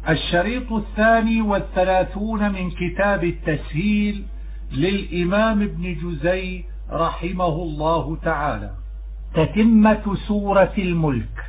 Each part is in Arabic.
الشريط 32 من كتاب التسهيل للإمام ابن جزي رحمه الله تعالى. تتمة سورة الملك.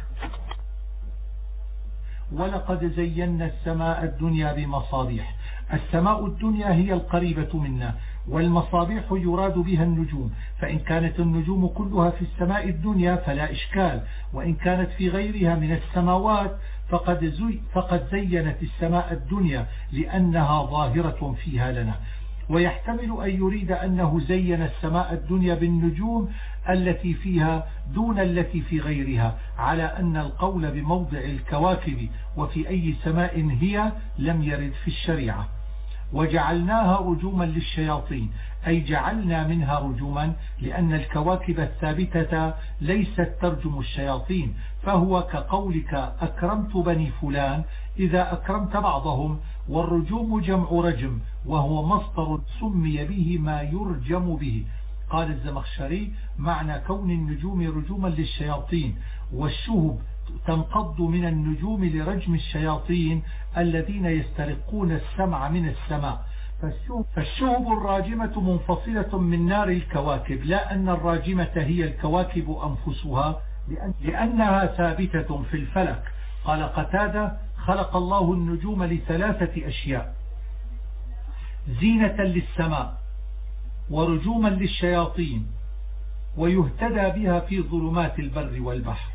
ولقد زينا السماء الدنيا بمصابيح. السماء الدنيا هي القريبة منا، والمصابيح يراد بها النجوم، فإن كانت النجوم كلها في السماء الدنيا فلا إشكال، وإن كانت في غيرها من السماوات فقد زينت السماء الدنيا لأنها ظاهرة فيها لنا. ويحتمل أن يريد أنه زين السماء الدنيا بالنجوم التي فيها دون التي في غيرها، على أن القول بموضع الكواكب وفي أي سماء هي لم يرد في الشريعة. وجعلناها رجوما للشياطين، أي جعلنا منها رجوما، لأن الكواكب الثابتة ليست ترجم الشياطين، فهو كقولك أكرمت بني فلان إذا أكرمت بعضهم. والرجوم جمع رجم، وهو مصدر سمي به ما يرجم به. قال الزمخشري: معنى كون النجوم رجوما للشياطين والشهب تنقض من النجوم لرجم الشياطين الذين يسترقون السمع من السماء. فالشهب الراجمة منفصلة من نار الكواكب، لا أن الراجمة هي الكواكب أنفسها، لأنها ثابتة في الفلك. قال قتادة: خلق الله النجوم لثلاثة أشياء: زينة للسماء، ورجوما للشياطين، ويهتدى بها في ظلمات البر والبحر.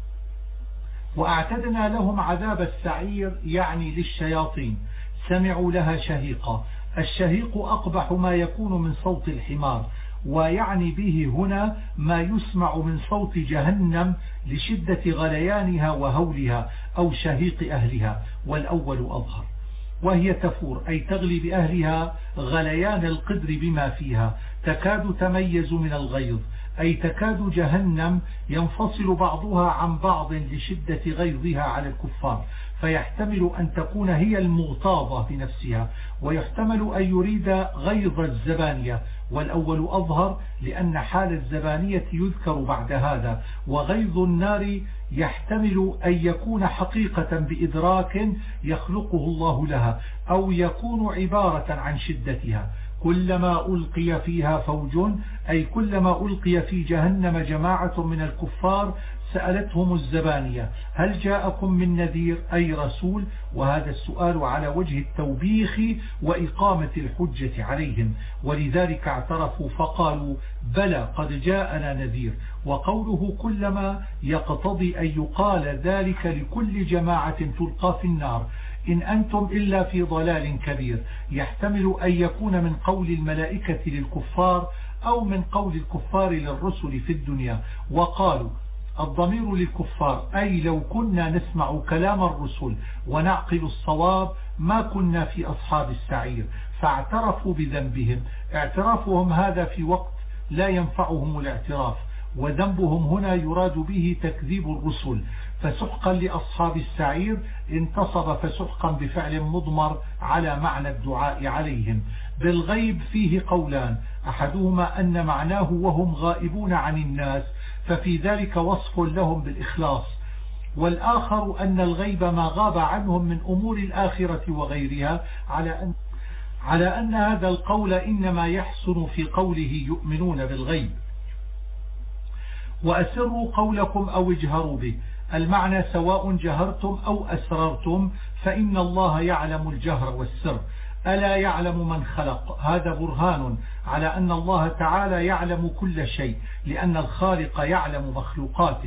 وأعتدنا لهم عذاب السعير، يعني للشياطين، سمعوا لها شهيقا. الشهيق أقبح ما يكون من صوت الحمار، ويعني به هنا ما يسمع من صوت جهنم لشدة غليانها وهولها، أو شهيق أهلها، والأول أظهر. وهي تفور، أي تغلي بأهلها غليان القدر بما فيها، تكاد تميز من الغيظ، أي تكاد جهنم ينفصل بعضها عن بعض لشدة غيظها على الكفار، فيحتمل أن تكون هي المغتاظة بنفسها، ويحتمل أن يريد غيظ الزبانية، والأول أظهر لأن حال الزبانية يذكر بعد هذا. وغيظ النار يحتمل أن يكون حقيقة بإدراك يخلقه الله لها، أو يكون عبارة عن شدتها. كلما ألقي فيها فوج، أي كلما ألقي في جهنم جماعة من الكفار سألتهم الزبانية: هل جاءكم من نذير، أي رسول؟ وهذا السؤال على وجه التوبيخ وإقامة الحجة عليهم، ولذلك اعترفوا فقالوا: بلى قد جاءنا نذير. وقوله كلما يقتضي أن يقال ذلك لكل جماعة تلقى في النار: إن أنتم إلا في ضلال كبير. يحتمل أن يكون من قول الملائكة للكفار، أو من قول الكفار للرسل في الدنيا. وقالوا: الضمير للكفار، أي لو كنا نسمع كلام الرسل ونعقل الصواب ما كنا في أصحاب السعير. فاعترفوا بذنبهم. اعترافهم هذا في وقت لا ينفعهم الاعتراف، وذنبهم هنا يراد به تكذيب الرسل. فسحقا لأصحاب السعير انتصب فسحقا بفعل مضمر على معنى الدعاء عليهم. بالغيب فيه قولان: أحدهما أن معناه وهم غائبون عن الناس، ففي ذلك وصف لهم بالإخلاص، والآخر أن الغيب ما غاب عنهم من أمور الآخرة وغيرها، على أن هذا القول إنما يحسن في قوله يؤمنون بالغيب. وأسروا قولكم أو اجهروا به، المعنى سواء جهرتم أو أسررتم، فإن الله يعلم الجهر والسر. ألا يعلم من خلق، هذا برهان على أن الله تعالى يعلم كل شيء، لأن الخالق يعلم مخلوقاته.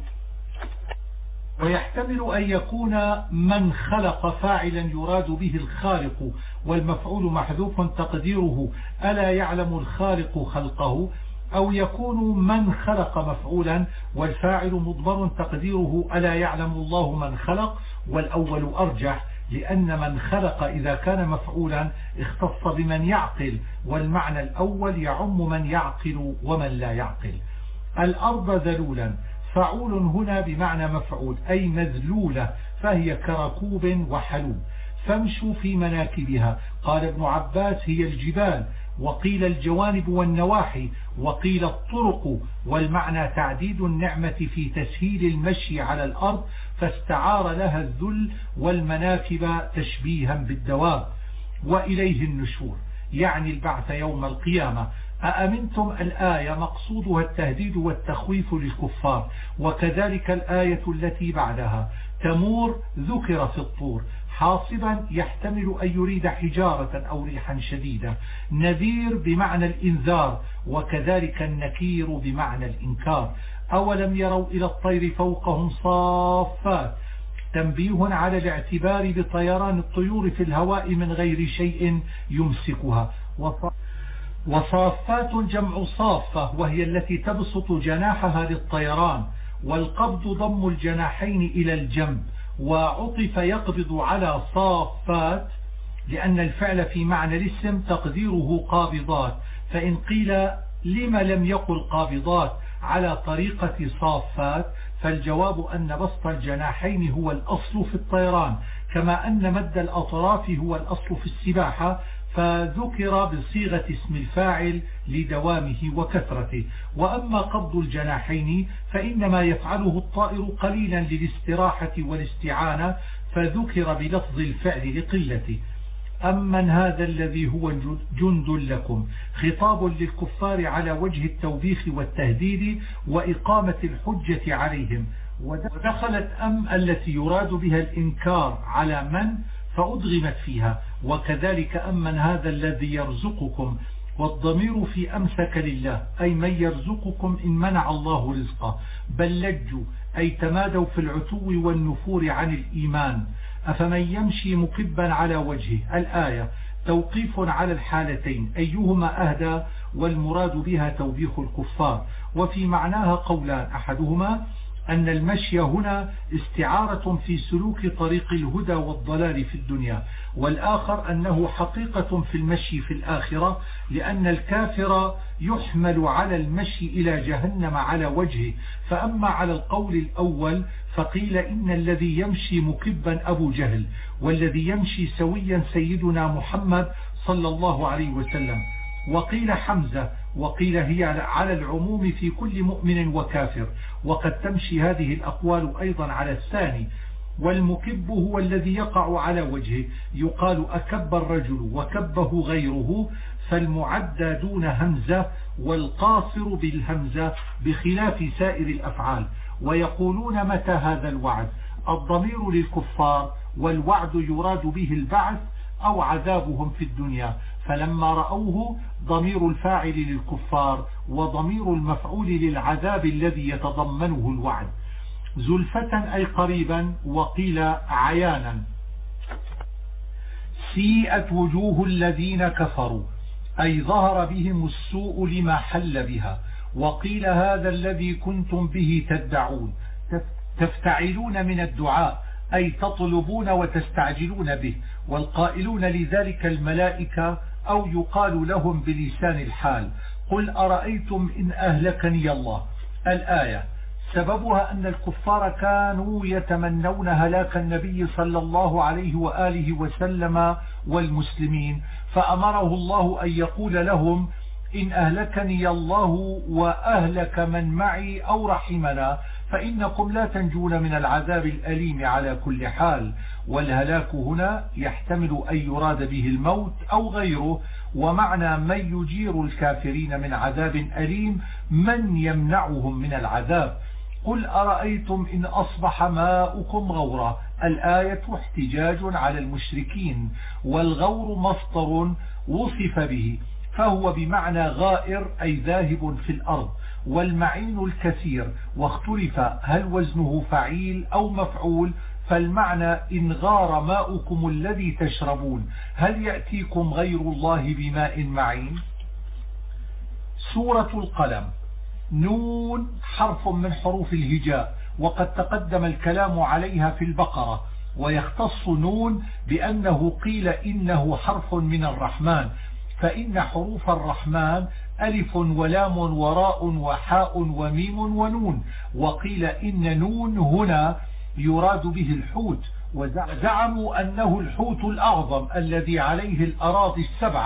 ويحتمل أن يكون من خلق فاعلا يراد به الخالق، والمفعول محذوف تقديره ألا يعلم الخالق خلقه، أو يكون من خلق مفعولا والفاعل مضمر تقديره ألا يعلم الله من خلق، والأول أرجح، لأن من خلق إذا كان مفعولا اختص بمن يعقل، والمعنى الأول يعم من يعقل ومن لا يعقل. الأرض ذلولا، فعول هنا بمعنى مفعول، أي مذلولة، فهي كركوب وحلوب. فامشوا في مناكبها. قال ابن عباس: هي الجبال. وقيل الجوانب والنواحي، وقيل الطرق، والمعنى تعديد النعمة في تسهيل المشي على الأرض، فاستعار لها الذل والمناكب تشبيها بالدواب. وإليه النشور يعني البعث يوم القيامة. أأمنتم الآية مقصودها التهديد والتخويف للكفار، وكذلك الآية التي بعدها تمور ذكر في الطور، حاصبا يحتمل أن يريد حجارة أو ريحا شديدة، نذير بمعنى الإنذار، وكذلك النكير بمعنى الإنكار. أولم يروا إلى الطير فوقهم صافات، تنبيه على الاعتبار بطيران الطيور في الهواء من غير شيء يمسكها. وصافات جمع صافة، وهي التي تبسط جناحها للطيران، والقبض ضم الجناحين إلى الجنب، وعطف يقبض على صافات لأن الفعل في معنى الاسم تقديره قابضات، فإن قيل لما لم يقل قابضات على طريقة صافات، فالجواب أن بسط الجناحين هو الأصل في الطيران، كما أن مد الأطراف هو الأصل في السباحة، فذكر بصيغة اسم الفاعل لدوامه وكثرته. وأما قبض الجناحين فإنما يفعله الطائر قليلا للاستراحة والاستعانة، فذكر بلفظ الفعل لقلته. أمن هذا الذي هو جند لكم، خطاب للكفار على وجه التوبيخ والتهديد وإقامة الحجة عليهم. ودخلت التي يراد بها الإنكار على من فأدغمت فيها، وكذلك أمن هذا الذي يرزقكم، والضمير في أمسك لله أي من يرزقكم إن منع الله رزقه، بل لجوا أي تمادوا في العتو والنفور عن الإيمان. أفمن يمشي مكبا على وجهه، الآية توقيف على الحالتين أيهما أهدى، والمراد بها توبيخ الكفار. وفي معناها قولان، أحدهما أن المشي هنا استعارة في سلوك طريق الهدى والضلال في الدنيا، والآخر أنه حقيقة في المشي في الآخرة، لأن الكافر يحمل على المشي إلى جهنم على وجهه. فأما على القول الأول فقيل إن الذي يمشي مكبا أبو جهل، والذي يمشي سويا سيدنا محمد صلى الله عليه وسلم. وقيل حمزة، وقيل هي على العموم في كل مؤمن وكافر، وقد تمشي هذه الأقوال أيضا على الثاني. والمكب هو الذي يقع على وجهه، يقال أكب الرجل وكبه غيره، فالمعدى دون همزة، والقاصر بالهمزة بخلاف سائر الأفعال. ويقولون متى هذا الوعد، الضمير للكفار، والوعد يراد به البعث أو عذابهم في الدنيا، فلما رأوه ضمير الفاعل للكفار، وضمير المفعول للعذاب الذي يتضمنه الوعد. زلفة أي قريبا، وقيل عيانا. سيئت وجوه الذين كفروا أي ظهر بهم السوء لما حل بها. وقيل هذا الذي كنتم به تدعون، تفتعلون من الدعاء أي تطلبون وتستعجلون به، والقائلون لذلك الملائكة، أو يقال لهم بلسان الحال. قل أرأيتم إن أهلكني الله. الآية سببها أن الكفار كانوا يتمنون هلاك النبي صلى الله عليه وآله وسلم والمسلمين، فأمره الله أن يقول لهم إن أهلكني الله وأهلك من معي أو رحمنا فإنكم لا تنجون من العذاب الأليم على كل حال. والهلاك هنا يحتمل أن يراد به الموت أو غيره، ومعنى من يجير الكافرين من عذاب أليم من يمنعهم من العذاب. قل أرأيتم إن أصبح ماؤكم غورا. الآية احتجاج على المشركين، والغور مصدر وصف به، فهو بمعنى غائر أي ذاهب في الأرض، والمعين الكثير، واختلف هل وزنه فعيل أو مفعول، فالمعنى إن غار ماؤكم الذي تشربون هل يأتيكم غير الله بماء معين. سورة القلم. نون حرف من حروف الهجاء، وقد تقدم الكلام عليها في البقرة. ويختص نون بأنه قيل إنه حرف من الرحمن، فإن حروف الرحمن ألف ولام وراء وحاء وميم ونون. وقيل إن نون هنا يراد به الحوت، وزعموا أنه الحوت الأعظم الذي عليه الأراضي السبعة،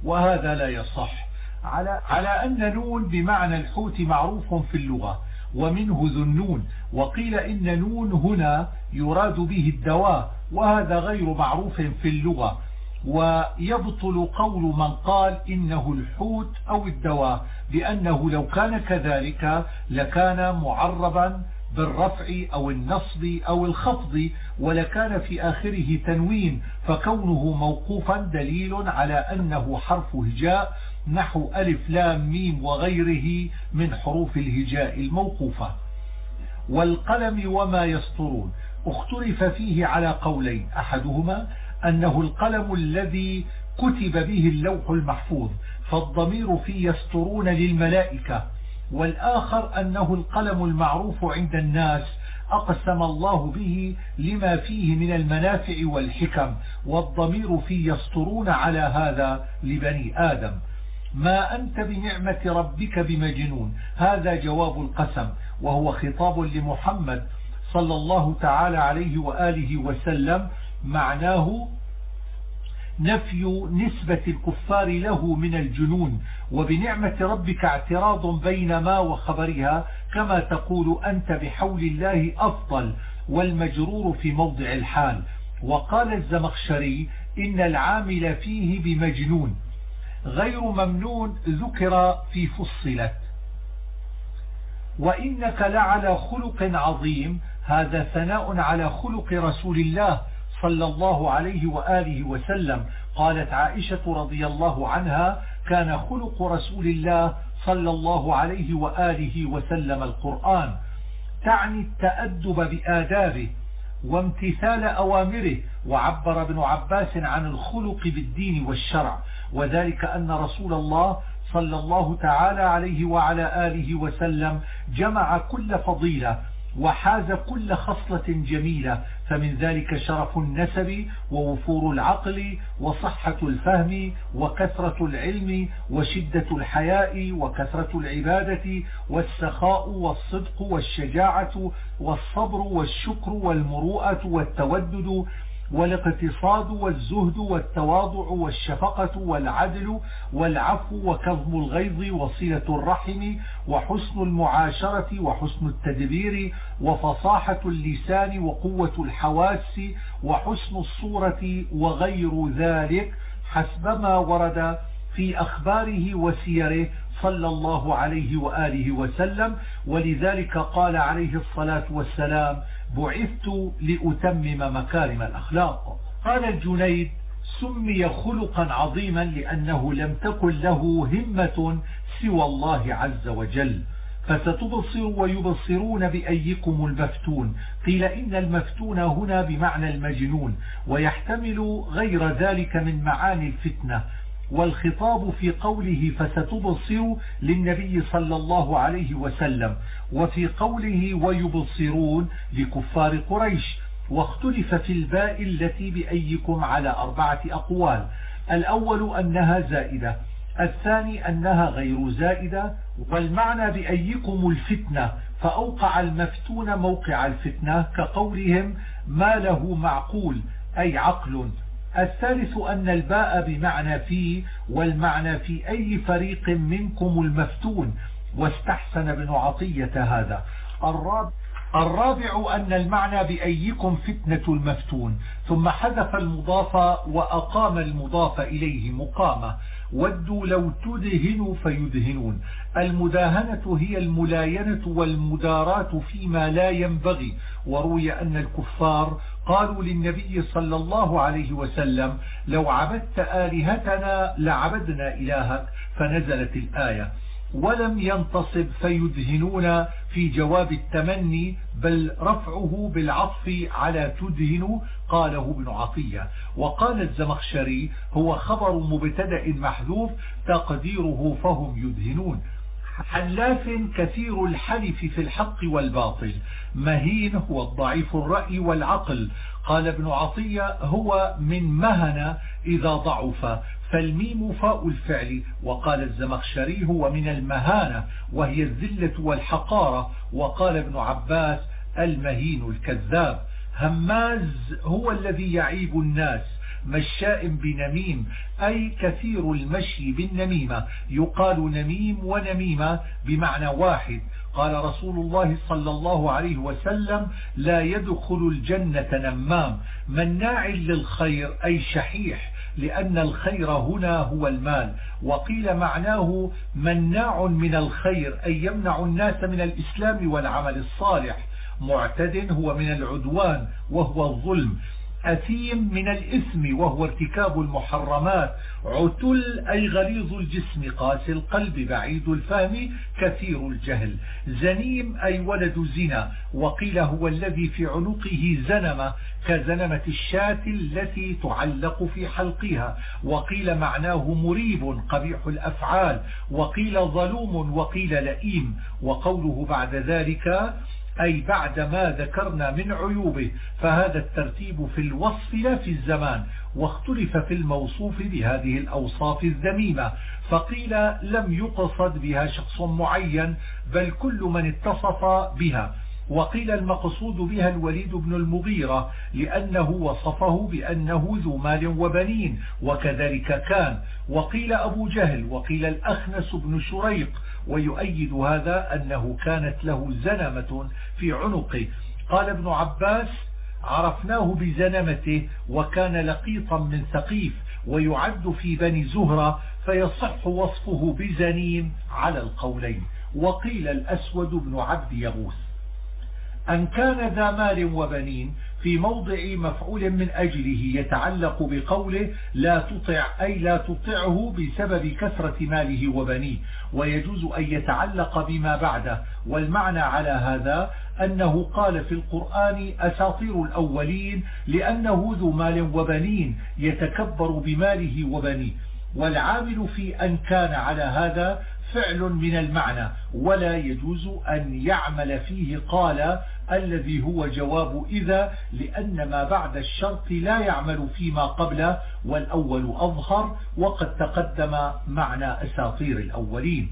وهذا لا يصح. على أن نون بمعنى الحوت معروف في اللغة، ومنه ذو النون، وقيل إن نون هنا يراد به الدواء، وهذا غير معروف في اللغة. ويبطل قول من قال إنه الحوت أو الدواء، لأنه لو كان كذلك لكان معربا بالرفع أو النصب أو الخفض، ولكان في آخره تنوين، فكونه موقوفا دليل على أنه حرف هجاء نحو ألف لام ميم وغيره من حروف الهجاء الموقوفة. والقلم وما يسطرون اختلف فيه على قولين، أحدهما أنه القلم الذي كتب به اللوح المحفوظ، فالضمير في يسطرون للملائكة، والآخر أنه القلم المعروف عند الناس أقسم الله به لما فيه من المنافع والحكم، والضمير في يسطرون على هذا لبني آدم. ما أنت بنعمة ربك بمجنون، هذا جواب القسم، وهو خطاب لمحمد صلى الله تعالى عليه وآله وسلم، معناه نفي نسبة الكفار له من الجنون. وبنعمة ربك اعتراض بين ما وخبرها، كما تقول أنت بحول الله أفضل، والمجرور في موضع الحال. وقال الزمخشري إن العامل فيه بمجنون غير ممنون ذكر في فصلت. وإنك لعلى خلق عظيم، هذا ثناء على خلق رسول الله صلى الله عليه وآله وسلم. قالت عائشة رضي الله عنها كان خلق رسول الله صلى الله عليه وآله وسلم القرآن، تعني التأدب بآدابه وامتثال أوامره. وعبر ابن عباس عن الخلق بالدين والشرع، وذلك أن رسول الله صلى الله تعالى عليه وعلى آله وسلم جمع كل فضيلة وحاز كل خصلة جميلة، فمن ذلك شرف النسب ووفور العقل وصحة الفهم وكثرة العلم وشدة الحياء وكثرة العبادة والسخاء والصدق والشجاعة والصبر والشكر والمروءة والتودد والاقتصاد والزهد والتواضع والشفقة والعدل والعفو وكظم الغيظ وصلة الرحم وحسن المعاشرة وحسن التدبير وفصاحة اللسان وقوة الحواس وحسن الصورة وغير ذلك حسبما ورد في أخباره وسيره صلى الله عليه وآله وسلم. ولذلك قال عليه الصلاة والسلام بعثت لأتمم مكارم الأخلاق. قال الجنيد سمي خلقا عظيما لأنه لم تكن له همة سوى الله عز وجل. فستبصر ويبصرون بأيكم المفتون، قيل إن المفتون هنا بمعنى المجنون، ويحتمل غير ذلك من معاني الفتنة. والخطاب في قوله فستبصر للنبي صلى الله عليه وسلم، وفي قوله ويبصرون لكفار قريش. واختلف في الباء التي بأيكم على 4 أقوال، الأول أنها زائدة، الثاني أنها غير زائدة، والمعنى بأيكم الفتنة، فأوقع المفتون موقع الفتنة كقولهم ما له معقول أي عقل. الثالث أن الباء بمعنى في، والمعنى في أي فريق منكم المفتون، واستحسن ابن عطية هذا. الرابع أن المعنى بأيكم فتنة المفتون، ثم حذف المضاف وأقام المضاف إليه مقامة. ودوا لو تدهنوا فيدهنون. المداهنة هي الملاينة والمداراة فيما لا ينبغي. وروي أن الكفار قالوا للنبي صلى الله عليه وسلم لو عبدت آلهتنا لعبدنا إلهك، فنزلت الآية. ولم ينتصب فيدهنون في جواب التمني، بل رفعه بالعطف على تدهن، قاله ابن عطية. وقال الزمخشري هو خبر مبتدأ محذوف تقديره فهم يدهنون. حلاف كثير الحلف في الحق والباطل، مهين هو الضعيف الرأي والعقل. قال ابن عطية هو من مهن إذا ضعف، فالميم فاء الفعل. وقال الزمخشري هو من المهانة وهي الذلة والحقارة. وقال ابن عباس المهين الكذاب. هماز هو الذي يعيب الناس، مشاء بنميم أي كثير المشي بالنميمة، يقال نميم ونميمة بمعنى واحد. قال رسول الله صلى الله عليه وسلم: لا يدخل الجنة نمام. مناع للخير أي شحيح، لأن الخير هنا هو المال. وقيل معناه مناع من الخير أي يمنع الناس من الإسلام والعمل الصالح. معتد هو من العدوان وهو الظلم. أثيم من الإثم وهو ارتكاب المحرمات. عتل أي غليظ الجسم قاسي القلب بعيد الفهم كثير الجهل. زنيم أي ولد زنا. وقيل هو الذي في عنقه زنمة كزنمة الشاة التي تعلق في حلقها. وقيل معناه مريب قبيح الأفعال. وقيل ظلوم وقيل لئيم. وقوله بعد ذلك أي بعد ما ذكرنا من عيوبه، فهذا الترتيب في الوصف لا في الزمان. واختلف في الموصوف بهذه الأوصاف الذميمة، فقيل لم يقصد بها شخص معين بل كل من اتصف بها. وقيل المقصود بها الوليد بن المغيرة لأنه وصفه بأنه ذو مال وبنين وكذلك كان. وقيل أبو جهل. وقيل الأخنس بن شريق. ويؤيد هذا أنه كانت له زنمة في عنقه. قال ابن عباس: عرفناه بزنمته وكان لقيطا من ثقيف ويعد في بني زهرة، فيصح وصفه بزنيم على القولين. وقيل الأسود بن عبد يغوث. أن كان ذا مال وبنين في موضع مفعول من أجله يتعلق بقوله لا تطع أي لا تطعه بسبب كثرة ماله وبنيه، ويجوز أن يتعلق بما بعده. والمعنى على هذا أنه قال في القرآن أساطير الأولين لأنه ذو مال وبنين يتكبر بماله وبنيه. والعامل في أن كان على هذا فعل من المعنى، ولا يجوز أن يعمل فيه قال الذي هو جواب إذا، لأن ما بعد الشرط لا يعمل فيما قبله، والأول أظهر. وقد تقدم معنى أساطير الأولين.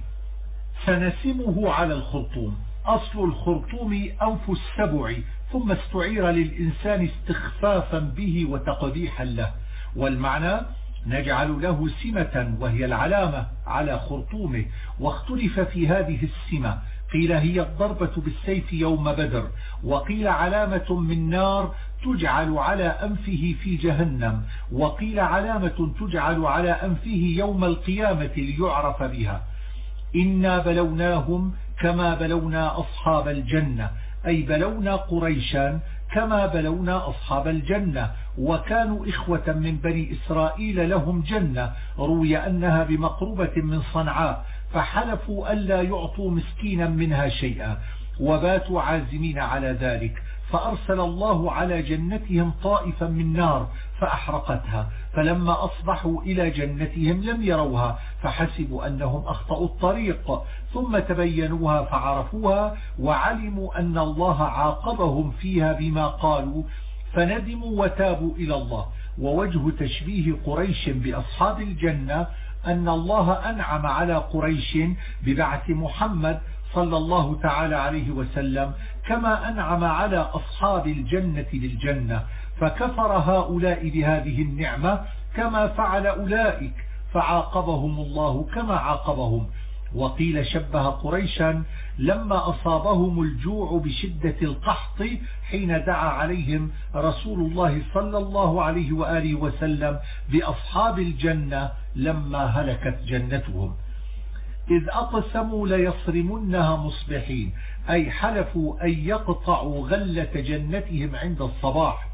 سنسمه على الخرطوم. أصل الخرطوم أنف السبع، ثم استعير للإنسان استخفافا به وتقبيحا له. والمعنى نجعل له سمة وهي العلامة على خرطومه. واختلف في هذه السمة، قيل هي الضربة بالسيف يوم بدر، وقيل علامة من نار تجعل على أنفه في جهنم، وقيل علامة تجعل على أنفه يوم القيامة ليعرف بها. إنا بلوناهم كما بلونا أصحاب الجنة، أي بلونا قريشا كما بلونا أصحاب الجنة. وكانوا إخوة من بني إسرائيل لهم جنة روي أنها بمقربة من صنعاء، فحلفوا ألا يعطوا مسكينا منها شيئا، وباتوا عازمين على ذلك. فأرسل الله على جنتهم طائفا من نار فأحرقتها، فلما أصبحوا إلى جنتهم لم يروها، فحسبوا أنهم أخطأوا الطريق، ثم تبينوها فعرفوها وعلموا أن الله عاقبهم فيها بما قالوا، فندموا وتابوا إلى الله. ووجه تشبيه قريش بأصحاب الجنة أن الله أنعم على قريش ببعث محمد صلى الله تعالى عليه وسلم كما أنعم على أصحاب الجنة بالجنة، فكفر هؤلاء بهذه النعمة كما فعل أولئك، فعاقبهم الله كما عاقبهم. وقيل شبه قريشا لما أصابهم الجوع بشدة القحط حين دعا عليهم رسول الله صلى الله عليه وآله وسلم بأصحاب الجنة لما هلكت جنتهم. إذ أقسموا ليصرمنها مصبحين، أي حلفوا أن يقطعوا غلة جنتهم عند الصباح.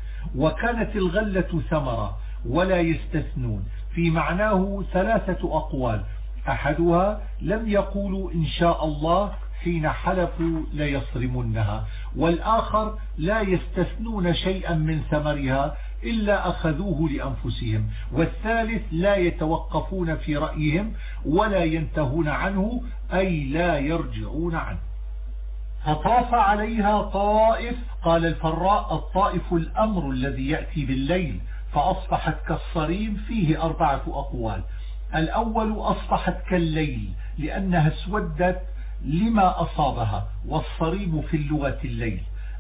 وكانت الغلة ثمرة ولا يستثنون، في معناه ثلاثة أقوال: أحدها لم يقولوا إن شاء الله حين حلفوا ليصرمنها، والآخر لا يستثنون شيئا من ثمرها إلا أخذوه لأنفسهم، والثالث لا يتوقفون في رأيهم ولا ينتهون عنه، أي لا يرجعون عنه. فطاف عليها طائف. قال الفراء: الطائف الأمر الذي يأتي بالليل، فأصبحت كالصريم، فيه 4 أقوال. الأول أصبحت كالليل لأنها اسودت لما أصابها، والصريم في اللغة الليل.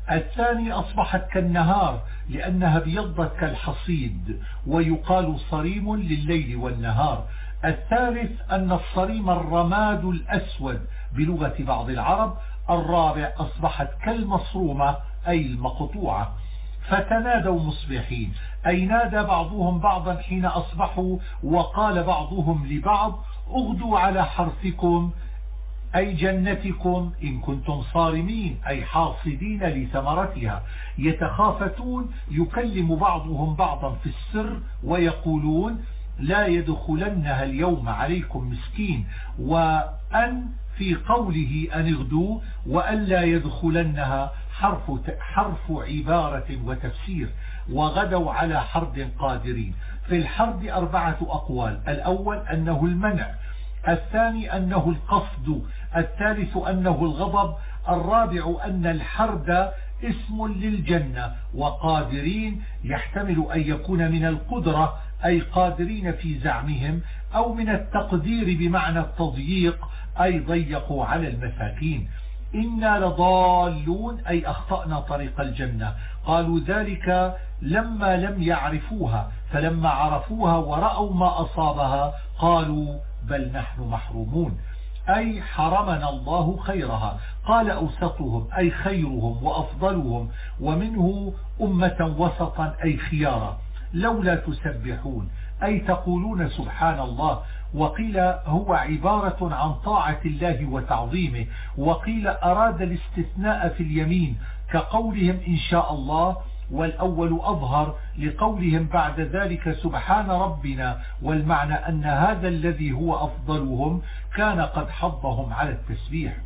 الثاني أصبحت كالنهار لأنها ابيضت كالحصيد، ويقال صريم لليل والنهار. الثالث أن الصريم الرماد الأسود بلغة بعض العرب. الرابع أصبحت كالمصرومة أي المقطوعة. فتنادوا مصبحين، أي نادى بعضهم بعضا حين أصبحوا، وقال بعضهم لبعض اغدوا على حرثكم أي جنتكم إن كنتم صارمين أي حاصدين لثمرتها. يتخافتون، يكلم بعضهم بعضا في السر ويقولون لا يدخلنها اليوم عليكم مسكين، وأن في قوله أن اغدوا وأن لا يدخلنها حرف عبارة وتفسير. وغدوا على حرد قادرين. في الحرد 4 أقوال: الأول أنه المنع، الثاني أنه القصد، الثالث أنه الغضب، الرابع أن الحرد اسم للجنة. وقادرين يحتمل أن يكون من القدرة أي قادرين في زعمهم، أو من التقدير بمعنى التضييق أي ضيقوا على المساكين. إنا لضالون أي أخطأنا طريق الجنة. قالوا ذلك لما لم يعرفوها، فلما عرفوها ورأوا ما أصابها قالوا بل نحن محرومون أي حرمنا الله خيرها. قال أوسطهم أي خيرهم وأفضلهم، ومنه أمة وسطا أي خيارا. لولا تسبحون أي تقولون سبحان الله. وقيل هو عبارة عن طاعة الله وتعظيمه، وقيل أراد الاستثناء في اليمين كقولهم إن شاء الله، والأول أظهر لقولهم بعد ذلك سبحان ربنا، والمعنى أن هذا الذي هو أفضلهم كان قد حضهم على التسبيح.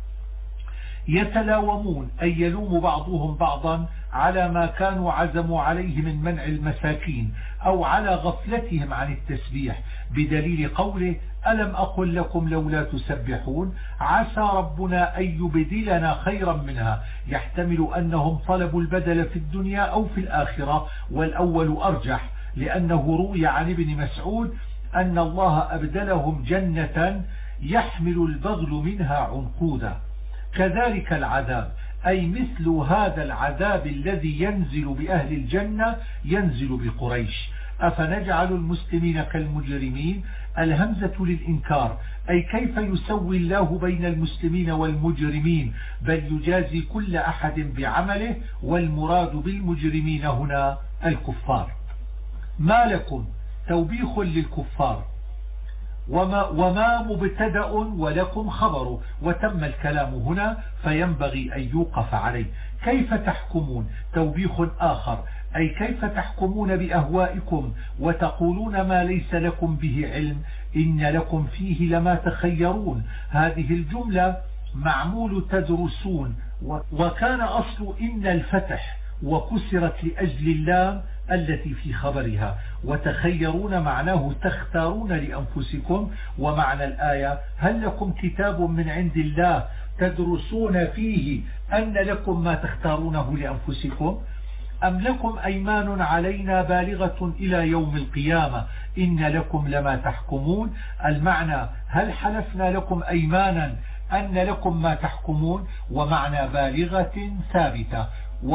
يتلاومون أي يلوم بعضهم بعضا على ما كانوا عزموا عليه من منع المساكين أو على غفلتهم عن التسبيح، بدليل قوله ألم أقل لكم لولا تسبحون عسى ربنا أن يبدلنا خيرا منها. يحتمل أنهم طلبوا البدل في الدنيا أو في الآخرة، والأول أرجح، لأنه روي عن ابن مسعود أن الله أبدلهم جنة يحمل البغل منها عنقودا. كذلك العذاب أي مثل هذا العذاب الذي ينزل بأهل الجنة ينزل بقريش. أفنجعل المسلمين كالمجرمين؟ الهمزة للإنكار، أي كيف يسوي الله بين المسلمين والمجرمين، بل يجازي كل أحد بعمله، والمراد بالمجرمين هنا الكفار. ما لكم توبيخ للكفار، وما مبتدأ ولكم خبر، وتم الكلام هنا فينبغي أن يوقف عليه. كيف تحكمون توبيخ آخر، أي كيف تحكمون بأهوائكم وتقولون ما ليس لكم به علم، إن لكم فيه لما تخيرون. هذه الجملة معمول تدرسون، وكان أصل إن الفتح وكسرت لأجل اللام التي في خبرها. وتخيرون معناه تختارون لأنفسكم، ومعنى الآية هل لكم كتاب من عند الله تدرسون فيه أن لكم ما تختارونه لأنفسكم، أم لكم أيمان علينا بالغة إلى يوم القيامة إن لكم لما تحكمون. المعنى هل حلفنا لكم أيمانا أن لكم ما تحكمون، ومعنى بالغة ثابتة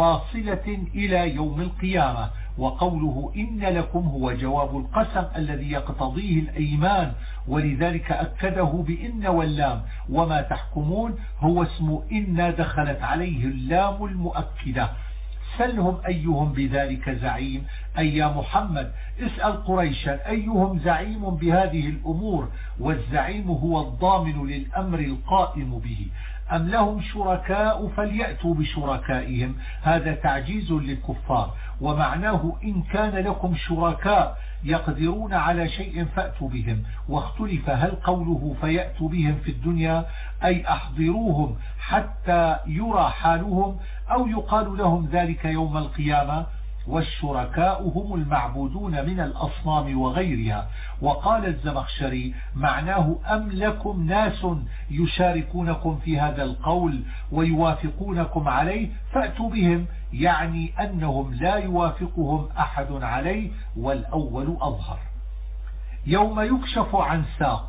واصلة إلى يوم القيامة. وقوله إن لكم هو جواب القسم الذي يقتضيه الأيمان، ولذلك أكده بإن واللام. وما تحكمون هو اسم إن دخلت عليه اللام المؤكدة. سلهم أيهم بذلك زعيم، أي يا محمد اسأل قريشا أيهم زعيم بهذه الأمور، والزعيم هو الضامن للأمر القائم به. أم لهم شركاء فليأتوا بشركائهم، هذا تعجيز للكفار. ومعناه إن كان لكم شركاء يقدرون على شيء فأتوا بهم. واختلف هل قوله فيأتوا بهم في الدنيا أي أحضروهم حتى يرى حالهم، أو يقال لهم ذلك يوم القيامة. والشركاء هم المعبودون من الأصنام وغيرها. وقال الزمخشري معناه أم لكم ناس يشاركونكم في هذا القول ويوافقونكم عليه فأتوا بهم، يعني أنهم لا يوافقهم أحد عليه، والأول أظهر. يوم يكشف عن ساق،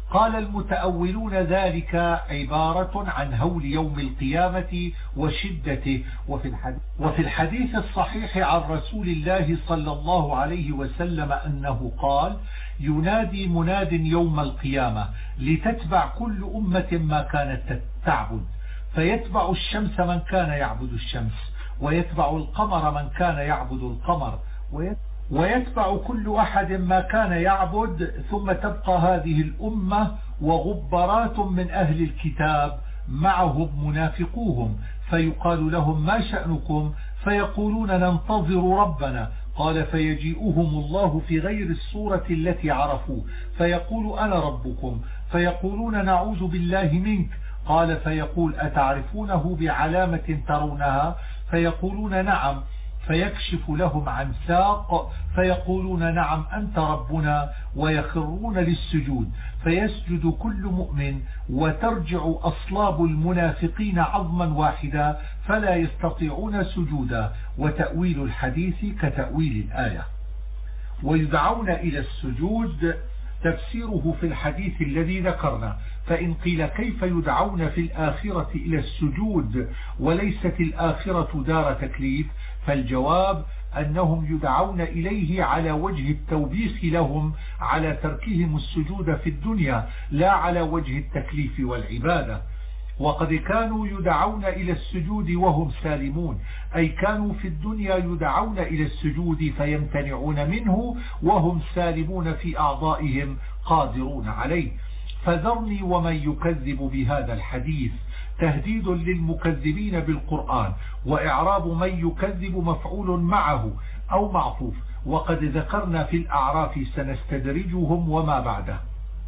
قال المتأولون ذلك عبارة عن هول يوم القيامة وشدته. وفي الحديث الصحيح عن رسول الله صلى الله عليه وسلم أنه قال: ينادي مناد يوم القيامة لتتبع كل أمة ما كانت تعبد، فيتبع الشمس من كان يعبد الشمس، ويتبع القمر من كان يعبد القمر، ويتبع كل أحد ما كان يعبد، ثم تبقى هذه الأمة وغبرات من أهل الكتاب معهم منافقوهم، فيقال لهم: ما شأنكم؟ فيقولون: ننتظر ربنا. قال: فيجيئهم الله في غير الصورة التي عرفوا، فيقول: أنا ربكم. فيقولون: نعوذ بالله منك. قال: فيقول: أتعرفونه بعلامة ترونها؟ فيقولون: نعم. فيكشف لهم عن ساق، فيقولون: نعم أنت ربنا، ويخرون للسجود، فيسجد كل مؤمن، وترجع أصلاب المنافقين عظما واحدا، فلا يستطيعون سجودا. وتأويل الحديث كتأويل الآية. ويدعون إلى السجود تفسيره في الحديث الذي ذكرنا. فإن قيل: كيف يدعون في الآخرة إلى السجود وليست الآخرة دار تكليف؟ فالجواب أنهم يدعون إليه على وجه التوبيخ لهم على تركهم السجود في الدنيا، لا على وجه التكليف والعبادة. وقد كانوا يدعون إلى السجود وهم سالمون، أي كانوا في الدنيا يدعون إلى السجود فيمتنعون منه وهم سالمون في أعضائهم قادرون عليه. فذرني ومن يكذب بهذا الحديث تهديد للمكذبين بالقرآن، وإعراب من يكذب مفعول معه أو معطوف. وقد ذكرنا في الأعراف: سنستدرجهم وما بعده.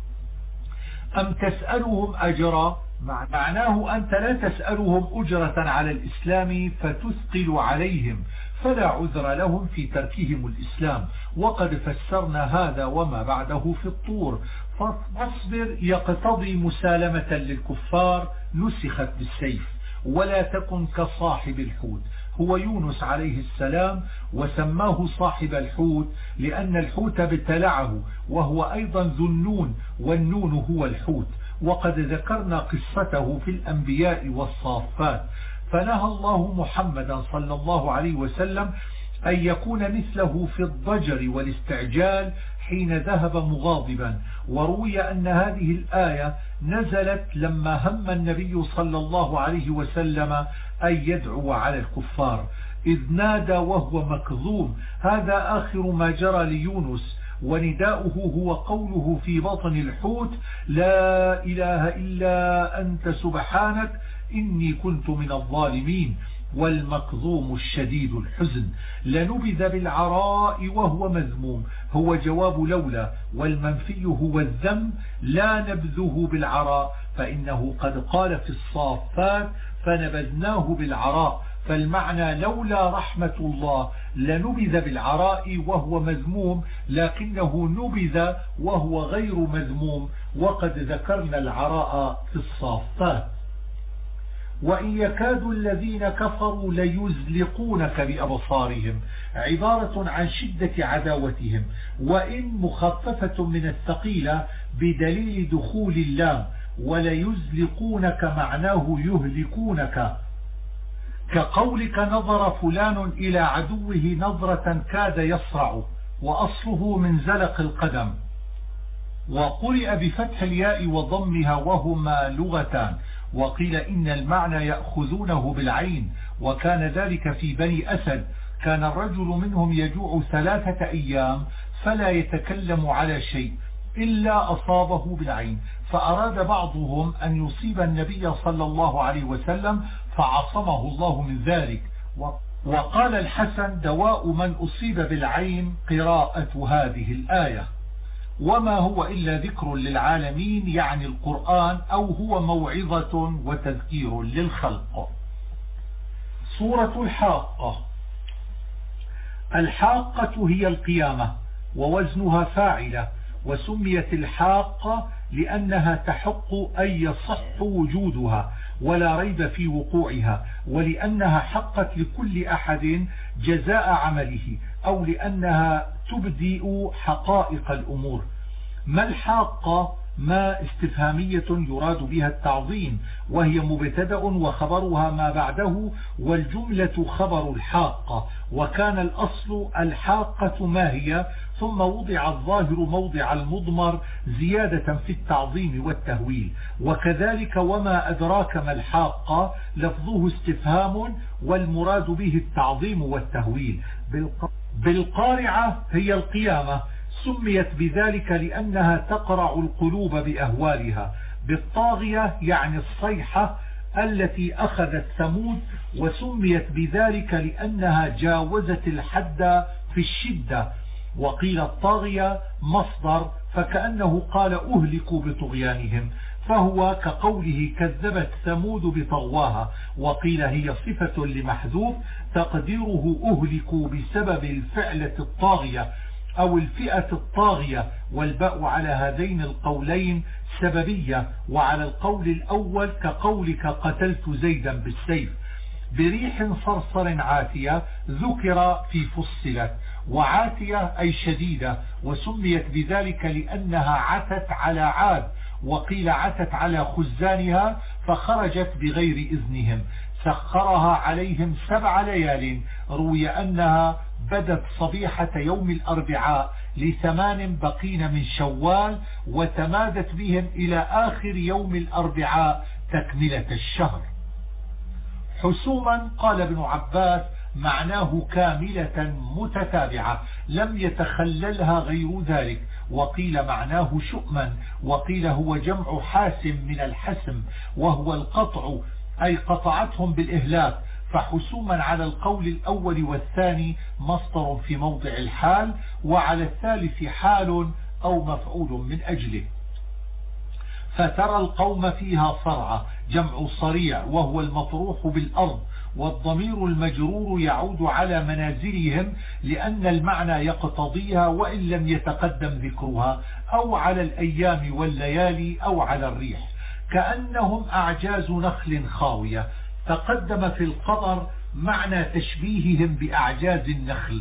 أم تسألهم أجرا؟ معناه أنت لا تسألهم أجرة على الإسلام فتثقل عليهم، فلا عذر لهم في تركهم الإسلام. وقد فسرنا هذا وما بعده في الطور. فاصبر يقتضي مسالمة للكفار نسخت بالسيف. ولا تكن كصاحب الحوت، هو يونس عليه السلام، وسماه صاحب الحوت لأن الحوت ابتلعه، وهو أيضا ذو النون، والنون هو الحوت. وقد ذكرنا قصته في الأنبياء والصافات. فنهى الله محمدا صلى الله عليه وسلم أن يكون مثله في الضجر والاستعجال حين ذهب مغاضبا. وروي أن هذه الآية نزلت لما هم النبي صلى الله عليه وسلم أن يدعو على الكفار، إذ نادى وهو مكظوم. هذا آخر ما جرى ليونس، ونداؤه هو قوله في بطن الحوت: لا إله إلا أنت سبحانك إني كنت من الظالمين. والمكظوم الشديد الحزن. لنبذ بالعراء وهو مذموم، هو جواب لولا، والمنفي هو الذم. لا نبذه بالعراء، فإنه قد قال في الصافات: فنبذناه بالعراء. فالمعنى: لولا رحمة الله لنبذ بالعراء وهو مذموم، لكنه نبذ وهو غير مذموم. وقد ذكرنا العراء في الصافات. وإن يكاد الذين كفروا ليزلقونك بأبصارهم، عبارة عن شدة عداوتهم، وإن مخففة من الثقيلة بدليل دخول اللام، وليزلقونك معناه يهلكونك، كقولك: نظر فلان إلى عدوه نظرة كاد يصرع، وأصله من زلق القدم. وقرئ بفتح الياء وضمها وهما لغتان. وقيل إن المعنى يأخذونه بالعين، وكان ذلك في بني أسد. كان الرجل منهم يجوع 3 أيام فلا يتكلم على شيء إلا أصابه بالعين، فأراد بعضهم أن يصيب النبي صلى الله عليه وسلم فعصمه الله من ذلك. وقال الحسن: دواء من أصيب بالعين قراءة هذه الآية. وما هو إلا ذكر للعالمين، يعني القرآن، أو هو موعظة وتذكير للخلق. سورة الحاقة. الحاقة هي القيامة، ووزنها فاعلة، وسميت الحاقة لأنها تحق أن يصح وجودها ولا ريب في وقوعها، ولأنها حقت لكل أحد جزاء عمله، أو لأنها تبدئ حقائق الأمور. ما الحاقة؟ ما استفهامية يراد بها التعظيم، وهي مبتدأ وخبرها ما بعده، والجملة خبر الحاقة، وكان الأصل الحاقة ما هي، ثم وضع الظاهر موضع المضمر زيادة في التعظيم والتهويل. وكذلك وما أدراك ما الحاقة لفظه استفهام، والمراد به التعظيم والتهويل. بالقارعة هي القيامة، سميت بذلك لأنها تقرع القلوب بأهوالها. بالطاغية يعني الصيحة التي أخذت ثمود، وسميت بذلك لأنها جاوزت الحد في الشدة. وقيل الطاغية مصدر، فكأنه قال أهلكوا بطغيانهم، فهو كقوله كذبت ثمود بطغواها. وقيل هي صفة لمحذوف تقديره أهلكوا بسبب الفعلة الطاغية أو الفئة الطاغية، والباء على هذين القولين سببية، وعلى القول الأول كقولك قتلت زيدا بالسيف. بريح صرصر عاتية ذكر في فصلت، وعاتية أي شديدة، وسميت بذلك لأنها عتت على عاد، وقيل عتت على خزانها فخرجت بغير إذنهم. سخرها عليهم 7 ليال، روي أنها بدت صبيحة يوم الأربعاء ل8 بقين من شوال، وتمادت بهم إلى آخر يوم الأربعاء تكملة الشهر. حسوما قال ابن عباس معناه كاملة متتابعة لم يتخللها غير ذلك، وقيل معناه شؤما، وقيل هو جمع حاسم من الحسم وهو القطع، أي قطعتهم بالإهلاك. فحسوما على القول الأول والثاني مصدر في موضع الحال، وعلى الثالث حال أو مفعول من أجله. فترى القوم فيها صرعى جمع صريع وهو المطروح بالأرض، والضمير المجرور يعود على منازلهم لأن المعنى يقتضيها وإن لم يتقدم ذكرها، أو على الأيام والليالي أو على الريح. كأنهم أعجاز نخل خاوية. تقدم في القبر معنى تشبيههم بأعجاز النخل،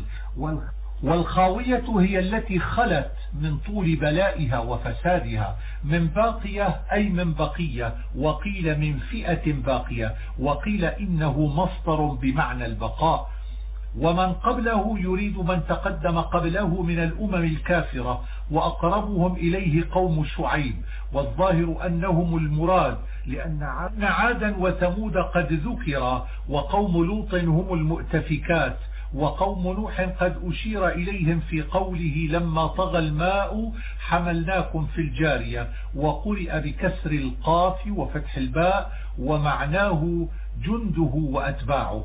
والخاوية هي التي خلت من طول بلائها وفسادها. من باقية أي من بقية، وقيل من فئة باقية، وقيل إنه مصدر بمعنى البقاء. ومن قبله يريد من تقدم قبله من الأمم الكافرة، وأقربهم إليه قوم شعيب، والظاهر أنهم المراد، لأن عادا وثمود قد ذكر، وقوم لوط هم المؤتفكات، وقوم نوح قد أشير إليهم في قوله لما طغى الماء حملناكم في الجارية، وقرئ بكسر القاف وفتح الباء، ومعناه جنده وأتباعه.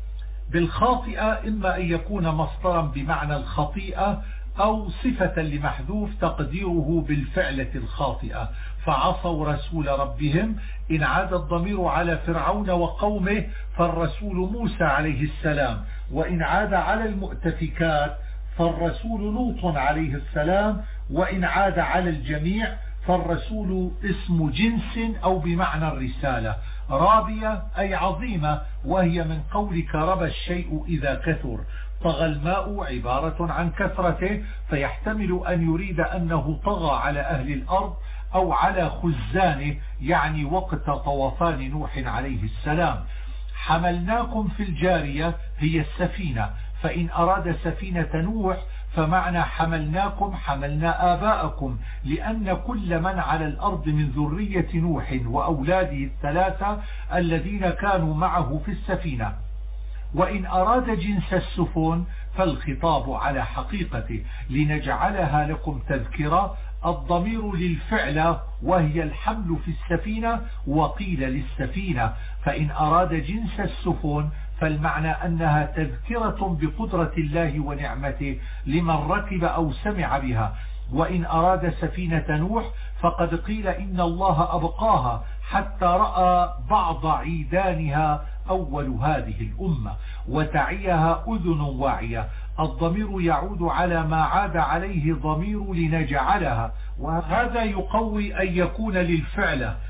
بالخاطئة إما أن يكون مصدرا بمعنى الخطيئة أو صفة لمحذوف تقديره بالفعلة الخاطئة. فعصوا رسول ربهم، إن عاد الضمير على فرعون وقومه فالرسول موسى عليه السلام، وإن عاد على المؤتفكات فالرسول لوط عليه السلام، وإن عاد على الجميع فالرسول اسم جنس أو بمعنى الرسالة. رابية أي عظيمة، وهي من قولك ربى الشيء إذا كثر. طغى الماء عبارة عن كثرته، فيحتمل أن يريد أنه طغى على أهل الأرض أو على خزانه، يعني وقت طوفان نوح عليه السلام. حملناكم في الجارية هي السفينة، فإن أراد سفينة نوح فمعنى حملناكم حملنا آباءكم، لأن كل من على الأرض من ذرية نوح وأولاده 3 الذين كانوا معه في السفينة. وإن أراد جنس السفن فالخطاب على حقيقته، لنجعلها لكم تذكرة. الضمير للفعل وهي الحمل في السفينة، وقيل للسفينة. فإن أراد جنس السفن فالمعنى أنها تذكرة بقدرة الله ونعمته لمن ركب أو سمع بها. وإن أراد سفينة نوح فقد قيل إن الله أبقاها حتى رأى بعض عيدانها أول هذه الأمة، وتعيها أذن واعية. الضمير يعود على ما عاد عليه ضمير لنجعلها، وهذا يقوي أن يكون للفعل،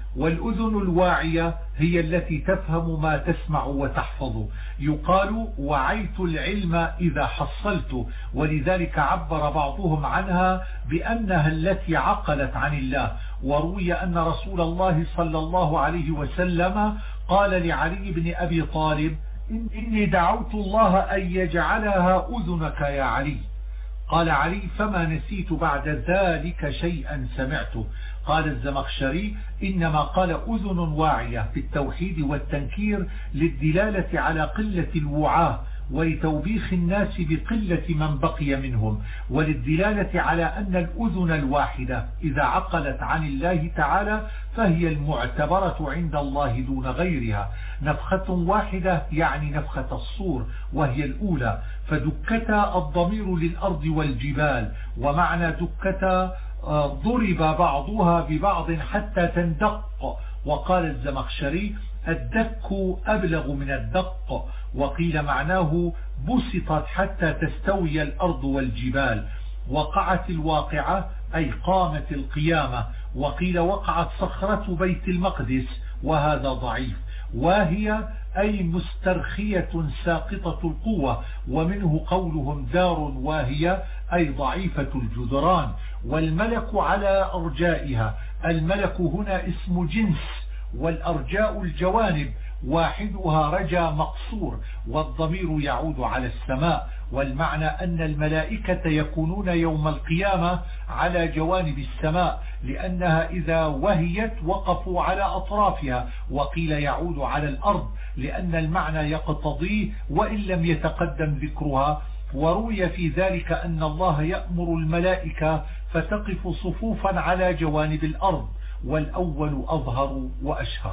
والأذن الواعية هي التي تفهم ما تسمع وتحفظ. يقال وعيت العلم إذا حصلت، ولذلك عبر بعضهم عنها بأنها التي عقلت عن الله. وروي أن رسول الله صلى الله عليه وسلم قال لعلي بن أبي طالب: إني دعوت الله أن يجعلها أذنك يا علي. قال علي: فما نسيت بعد ذلك شيئا سمعته. قال الزمخشري: إنما قال أذن واعية في التوحيد والتنكير للدلالة على قلة الوعاة ولتوبيخ الناس بقلة من بقي منهم، وللدلالة على أن الأذن الواحدة إذا عقلت عن الله تعالى فهي المعتبرة عند الله دون غيرها. نفخة واحدة يعني نفخة الصور وهي الأولى، فدكتا الضمير للأرض والجبال، ومعنى دكتا ضرب بعضها ببعض حتى تندق. وقال الزمخشري: الدك أبلغ من الدق. وقيل معناه بسطت حتى تستوي الأرض والجبال. وقعت الواقعة أي قامت القيامة. وقيل وقعت صخرة بيت المقدس، وهذا ضعيف. وهي أي مسترخية ساقطة القوة، ومنه قولهم دار واهية أي ضعيفة الجدران. والملك على أرجائها، الملك هنا اسم جنس، والأرجاء الجوانب، واحدها رجا مقصور، والضمير يعود على السماء. والمعنى أن الملائكة يكونون يوم القيامة على جوانب السماء، لأنها إذا وهيت وقفوا على أطرافها. وقيل يعود على الأرض لأن المعنى يقتضيه وإن لم يتقدم ذكرها. وروي في ذلك أن الله يأمر الملائكة فتقف صفوفا على جوانب الأرض، والأول أظهر وأشهر.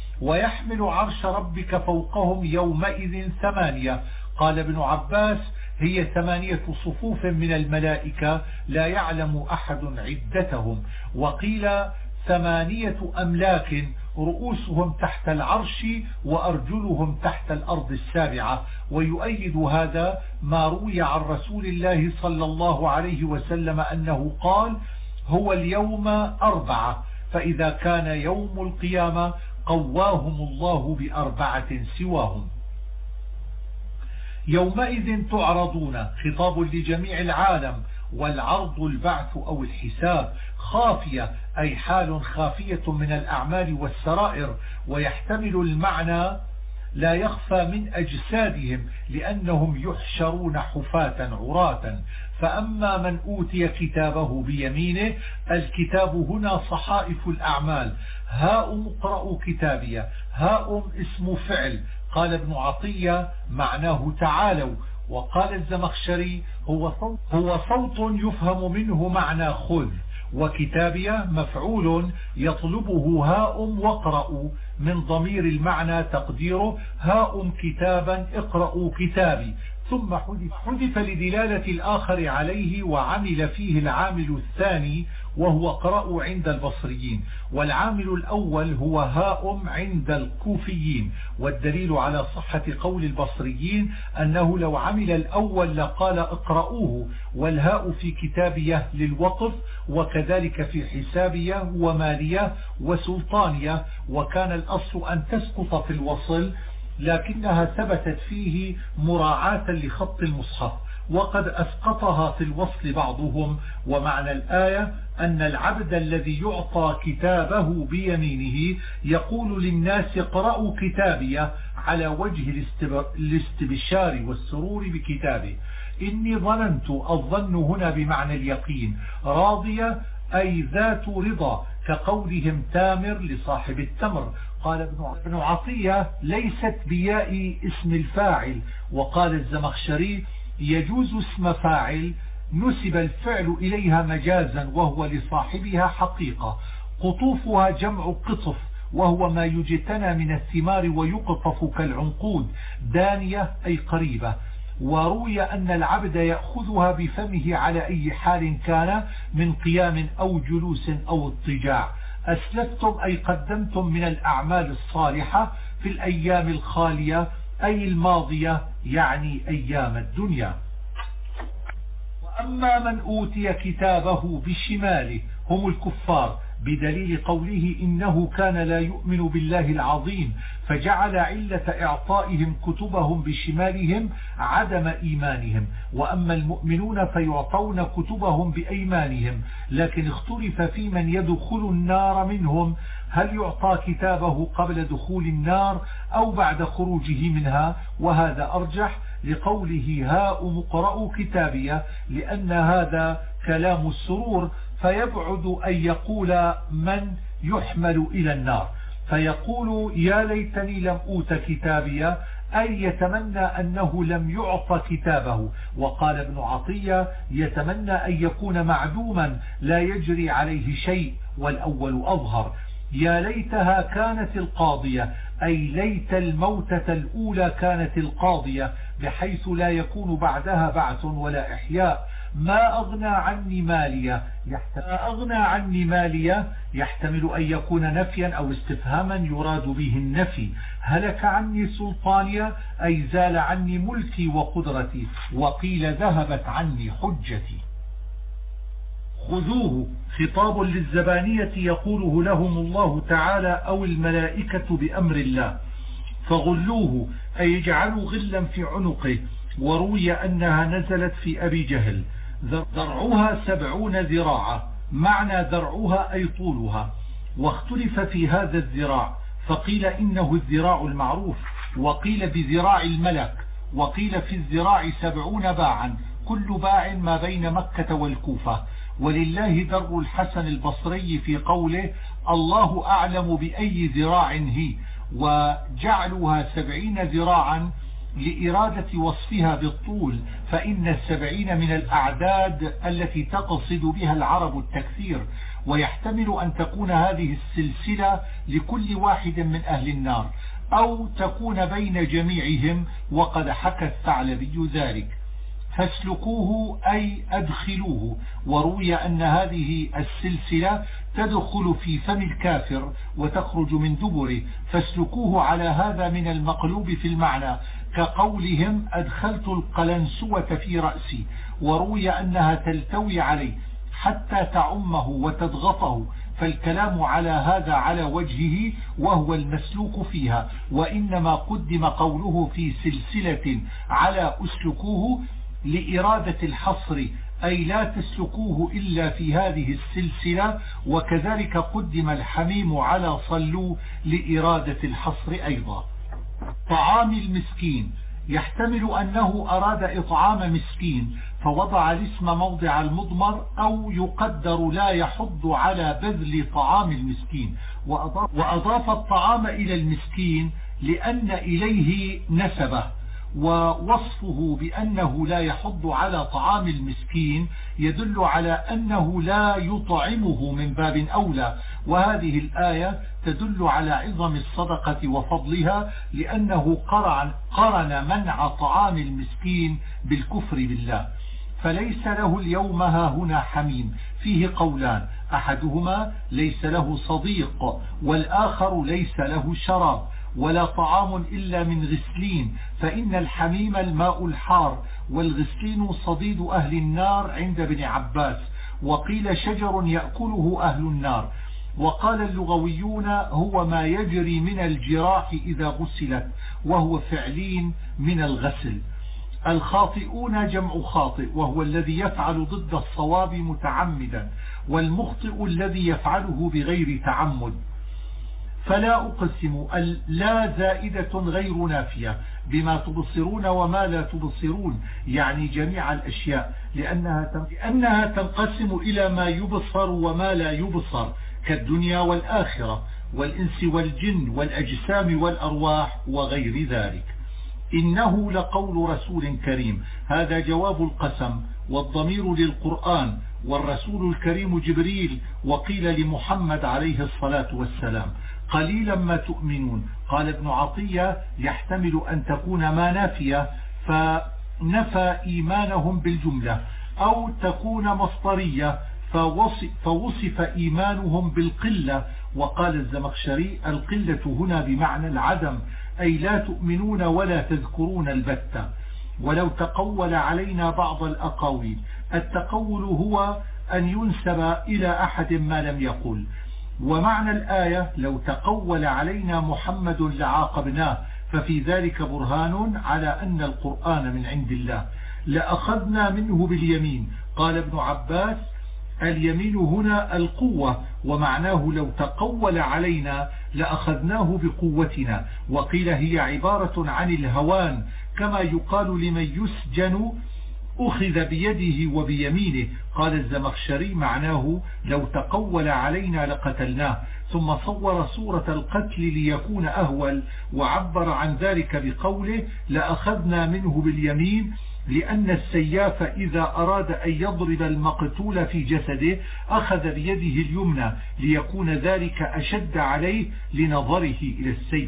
ويحمل عرش ربك فوقهم يومئذ 8. قال ابن عباس: هي 8 صفوف من الملائكة لا يعلم أحد عدتهم. وقيل 8 أملاك رؤوسهم تحت العرش وأرجلهم تحت الأرض 7. ويؤيد هذا ما روي عن رسول الله صلى الله عليه وسلم أنه قال: هو اليوم 4، فإذا كان يوم القيامة قواهم الله ب4 سواهم. يومئذ تعرضون خطاب لجميع العالم، والعرض البعث أو الحساب. خافية أي حال خافية من الأعمال والسرائر، ويحتمل المعنى لا يخفى من أجسادهم، لأنهم يحشرون حفاة عراة. فأما من أوتي كتابه بيمينه، الكتاب هنا صحائف الأعمال. هاؤم اقرأوا كتابية، هاؤم اسم فعل. قال ابن عطية معناه تعالوا. وقال الزمخشري: هو صوت يفهم منه معنى خذ. وكتابية مفعول يطلبه هاؤم واقرأوا، من ضمير المعنى تقديره هاؤم كتابا اقرأوا كتابي. ثم حذف لدلالة الآخر عليه، وعمل فيه العامل الثاني وهو اقرأوا عند البصريين، والعامل الأول هو هاؤم عند الكوفيين. والدليل على صحة قول البصريين أنه لو عمل الأول لقال اقرأوه، والهاء في كتابية للوقف، وكذلك في حسابية ومالية وسلطانية. وكان الأصل أن تسقط في الوصل، لكنها ثبتت فيه مراعاة لخط المصحف، وقد أسقطها في الوصل بعضهم. ومعنى الآية أن العبد الذي يعطى كتابه بيمينه يقول للناس اقرأوا كتابية، على وجه الاستبشار والسرور بكتابه. إني ظننت، الظن هنا بمعنى اليقين. راضية أي ذات رضا، كقولهم تامر لصاحب التمر. قال ابن عطية: ليست بياء اسم الفاعل. وقال الزمخشري: يجوز اسم فاعل نسب الفعل إليها مجازا، وهو لصاحبها حقيقة. قطوفها جمع قطف، وهو ما يجتنى من الثمار ويقطف كالعنقود. دانية أي قريبة. وروي أن العبد يأخذها بفمه على أي حال كان، من قيام أو جلوس أو اضطجاع. أسلفتم أي قدمتم من الأعمال الصالحة في الأيام الخالية أي الماضية، يعني أيام الدنيا. وأما من أوتي كتابه بشماله هم الكفار، بدليل قوله إنه كان لا يؤمن بالله العظيم، فجعل علة إعطائهم كتبهم بشمالهم عدم إيمانهم. وأما المؤمنون فيعطون كتبهم بأيمانهم، لكن اختلف في من يدخل النار منهم، هل يعطى كتابه قبل دخول النار أو بعد خروجه منها؟ وهذا أرجح لقوله هاؤم اقرءوا كتابيه، لأن هذا كلام السرور، فيبعد أن يقول من يحمل إلى النار، فيقول يا ليتني لم أوت كتابيه، أي يتمنى أنه لم يعط كتابه. وقال ابن عطية يتمنى أن يكون معدوما لا يجري عليه شيء، والأول أظهر. يا ليتها كانت القاضية، أي ليت الموتة الأولى كانت القاضية، بحيث لا يكون بعدها بعث ولا إحياء. ما أغنى عني مالية يحتمل أن يكون نفيا أو استفهاما يراد به النفي. هلك عني سلطانية، أي زال عني ملكي وقدرتي. وقيل ذهبت عني حجتي. خذوه خطاب للزبانية يقوله لهم الله تعالى أو الملائكة بأمر الله. فغلوه أي اجعلوا غلا في عنقه. وروي أنها نزلت في أبي جهل. ذرعها 70 ذراعا، معنى ذرعها أي طولها. واختلف في هذا الذراع، فقيل إنه الذراع المعروف، وقيل بذراع الملك، وقيل في الذراع 70 باعا، كل باع ما بين مكة والكوفة. ولله در الحسن البصري في قوله الله أعلم بأي ذراع هي، وجعلها 70 ذراعا لإرادة وصفها بالطول، فإن 70 من الأعداد التي تقصد بها العرب التكثير، ويحتمل أن تكون هذه السلسلة لكل واحد من أهل النار، أو تكون بين جميعهم، وقد حكى الثعلبي ذلك. فاسلكوه أي أدخلوه. وروي أن هذه السلسلة تدخل في فم الكافر وتخرج من دبره، فاسلكوه على هذا من المقلوب في المعنى، كقولهم أدخلت القلنسوة في رأسي. وروي أنها تلتوي عليه حتى تعمه وتضغطه، فالكلام على هذا على وجهه وهو المسلوك فيها، وإنما قدم قوله في سلسلة على أسلكوه لإرادة الحصر، أي لا تسلكوه إلا في هذه السلسلة. وكذلك قدم الحميم على صلوا لإرادة الحصر أيضا. طعام المسكين يحتمل أنه أراد إطعام مسكين، فوضع الاسم موضع المضمر، أو يقدر لا يحض على بذل طعام المسكين، وأضاف الطعام إلى المسكين لأن إليه نسبه. ووصفه بأنه لا يحض على طعام المسكين يدل على أنه لا يطعمه من باب أولى. وهذه الآية تدل على عظم الصدقة وفضلها، لأنه قرن منع طعام المسكين بالكفر بالله. فليس له اليوم هاهنا حميم، فيه قولان، أحدهما ليس له صديق، والآخر ليس له شراب. ولا طعام إلا من غسلين، فإن الحميم الماء الحار، والغسلين صديد أهل النار عند ابن عباس. وقيل شجر يأكله أهل النار. وقال اللغويون هو ما يجري من الجراح إذا غسلت، وهو فعلين من الغسل. الخاطئون جمع خاطئ، وهو الذي يفعل ضد الصواب متعمدا، والمخطئ الذي يفعله بغير تعمد. فلا أقسم لا زائدة غير نافية بما تبصرون وما لا تبصرون، يعني جميع الأشياء، لأنها تنقسم إلى ما يبصر وما لا يبصر، كالدنيا والآخرة والإنس والجن والأجسام والأرواح وغير ذلك. إنه لقول رسول كريم، هذا جواب القسم، والضمير للقرآن، والرسول الكريم جبريل، وقيل لمحمد عليه الصلاة والسلام. قليلا ما تؤمنون. قال ابن عطية يحتمل أن تكون ما نافية فنفى إيمانهم بالجملة، أو تكون مصدرية فوصف إيمانهم بالقلة. وقال الزمخشري القلة هنا بمعنى العدم، أي لا تؤمنون ولا تذكرون البتة. ولو تقول علينا بعض الأقاويل، التقول هو أن ينسب إلى أحد ما لم يقل، ومعنى الآية لو تقول علينا محمد لعاقبناه، ففي ذلك برهان على أن القرآن من عند الله. لأخذنا منه باليمين. قال ابن عباس اليمين هنا القوة، ومعناه لو تقول علينا لأخذناه بقوتنا. وقيل هي عبارة عن الهوان، كما يقال لمن يسجن أخذ بيده وبيمينه. قال الزمخشري معناه لو تقول علينا لقتلناه. ثم صور صورة القتل ليكون أهول، وعبر عن ذلك بقوله لأخذنا منه باليمين، لأن السياف إذا أراد أن يضرب المقتول في جسده أخذ بيده اليمنى ليكون ذلك أشد عليه لنظره إلى السيف.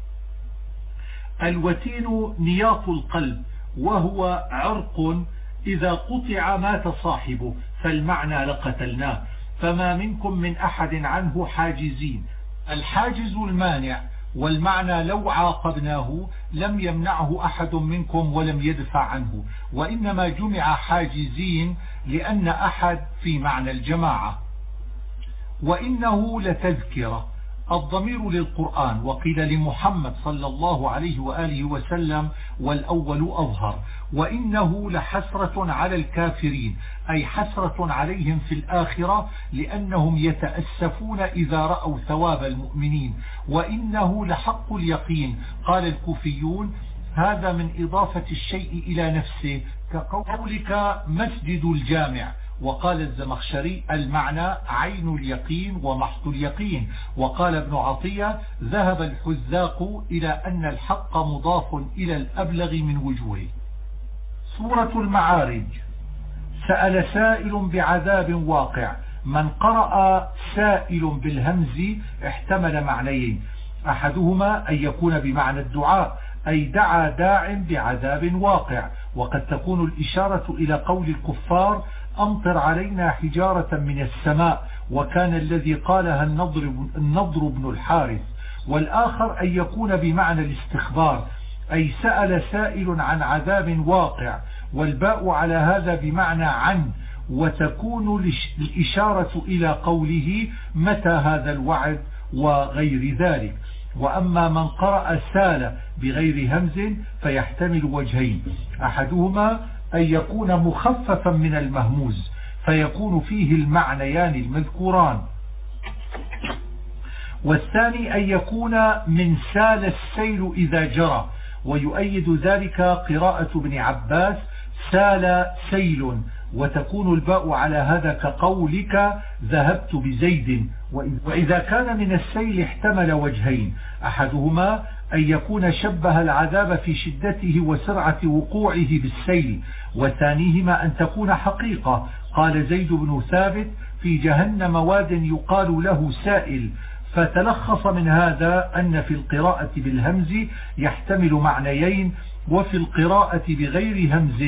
الوتين نياط القلب، وهو عرق إذا قطع مات صاحبه، فالمعنى لقتلناه. فما منكم من أحد عنه حاجزين. الحاجز المانع، والمعنى لو عاقبناه لم يمنعه أحد منكم ولم يدفع عنه، وإنما جمع حاجزين لأن أحد في معنى الجماعة. وإنه لتذكرة، الضمير للقرآن، وقيل لمحمد صلى الله عليه وآله وسلم، والأول أظهر. وإنه لحسرة على الكافرين، أي حسرة عليهم في الآخرة، لأنهم يتأسفون إذا رأوا ثواب المؤمنين. وإنه لحق اليقين. قال الكوفيون هذا من إضافة الشيء إلى نفسه، كقولك مسجد الجامع. وقال الزمخشري المعنى عين اليقين ومحض اليقين. وقال ابن عطية ذهب الحذاق إلى أن الحق مضاف إلى الأبلغ من وجوهه. سورة المعارج. سأل سائل بعذاب واقع. من قرأ سائل بالهمز احتمل معنيين، أحدهما أن يكون بمعنى الدعاء، أي دعا داع بعذاب واقع، وقد تكون الإشارة إلى قول الكفار أمطر علينا حجارة من السماء، وكان الذي قالها النضر بن الحارث. والآخر أن يكون بمعنى الاستخبار، أي سأل سائل عن عذاب واقع، والباء على هذا بمعنى عن، وتكون الإشارة إلى قوله متى هذا الوعد وغير ذلك. وأما من قرأ سال بغير همز فيحتمل وجهين، أحدهما أن يكون مخففا من المهموز فيكون فيه المعنيان المذكوران، والثاني أن يكون من سال السيل إذا جرى. ويؤيد ذلك قراءة ابن عباس سال سيل، وتكون الباء على هذا كقولك ذهبت بزيد. وإذا كان من السيل احتمل وجهين، أحدهما أن يكون شبه العذاب في شدته وسرعة وقوعه بالسيل، وثانيهما أن تكون حقيقة. قال زيد بن ثابت في جهنم واد يقال له سائل. فتلخص من هذا أن في القراءة بالهمز يحتمل معنيين، وفي القراءة بغير همز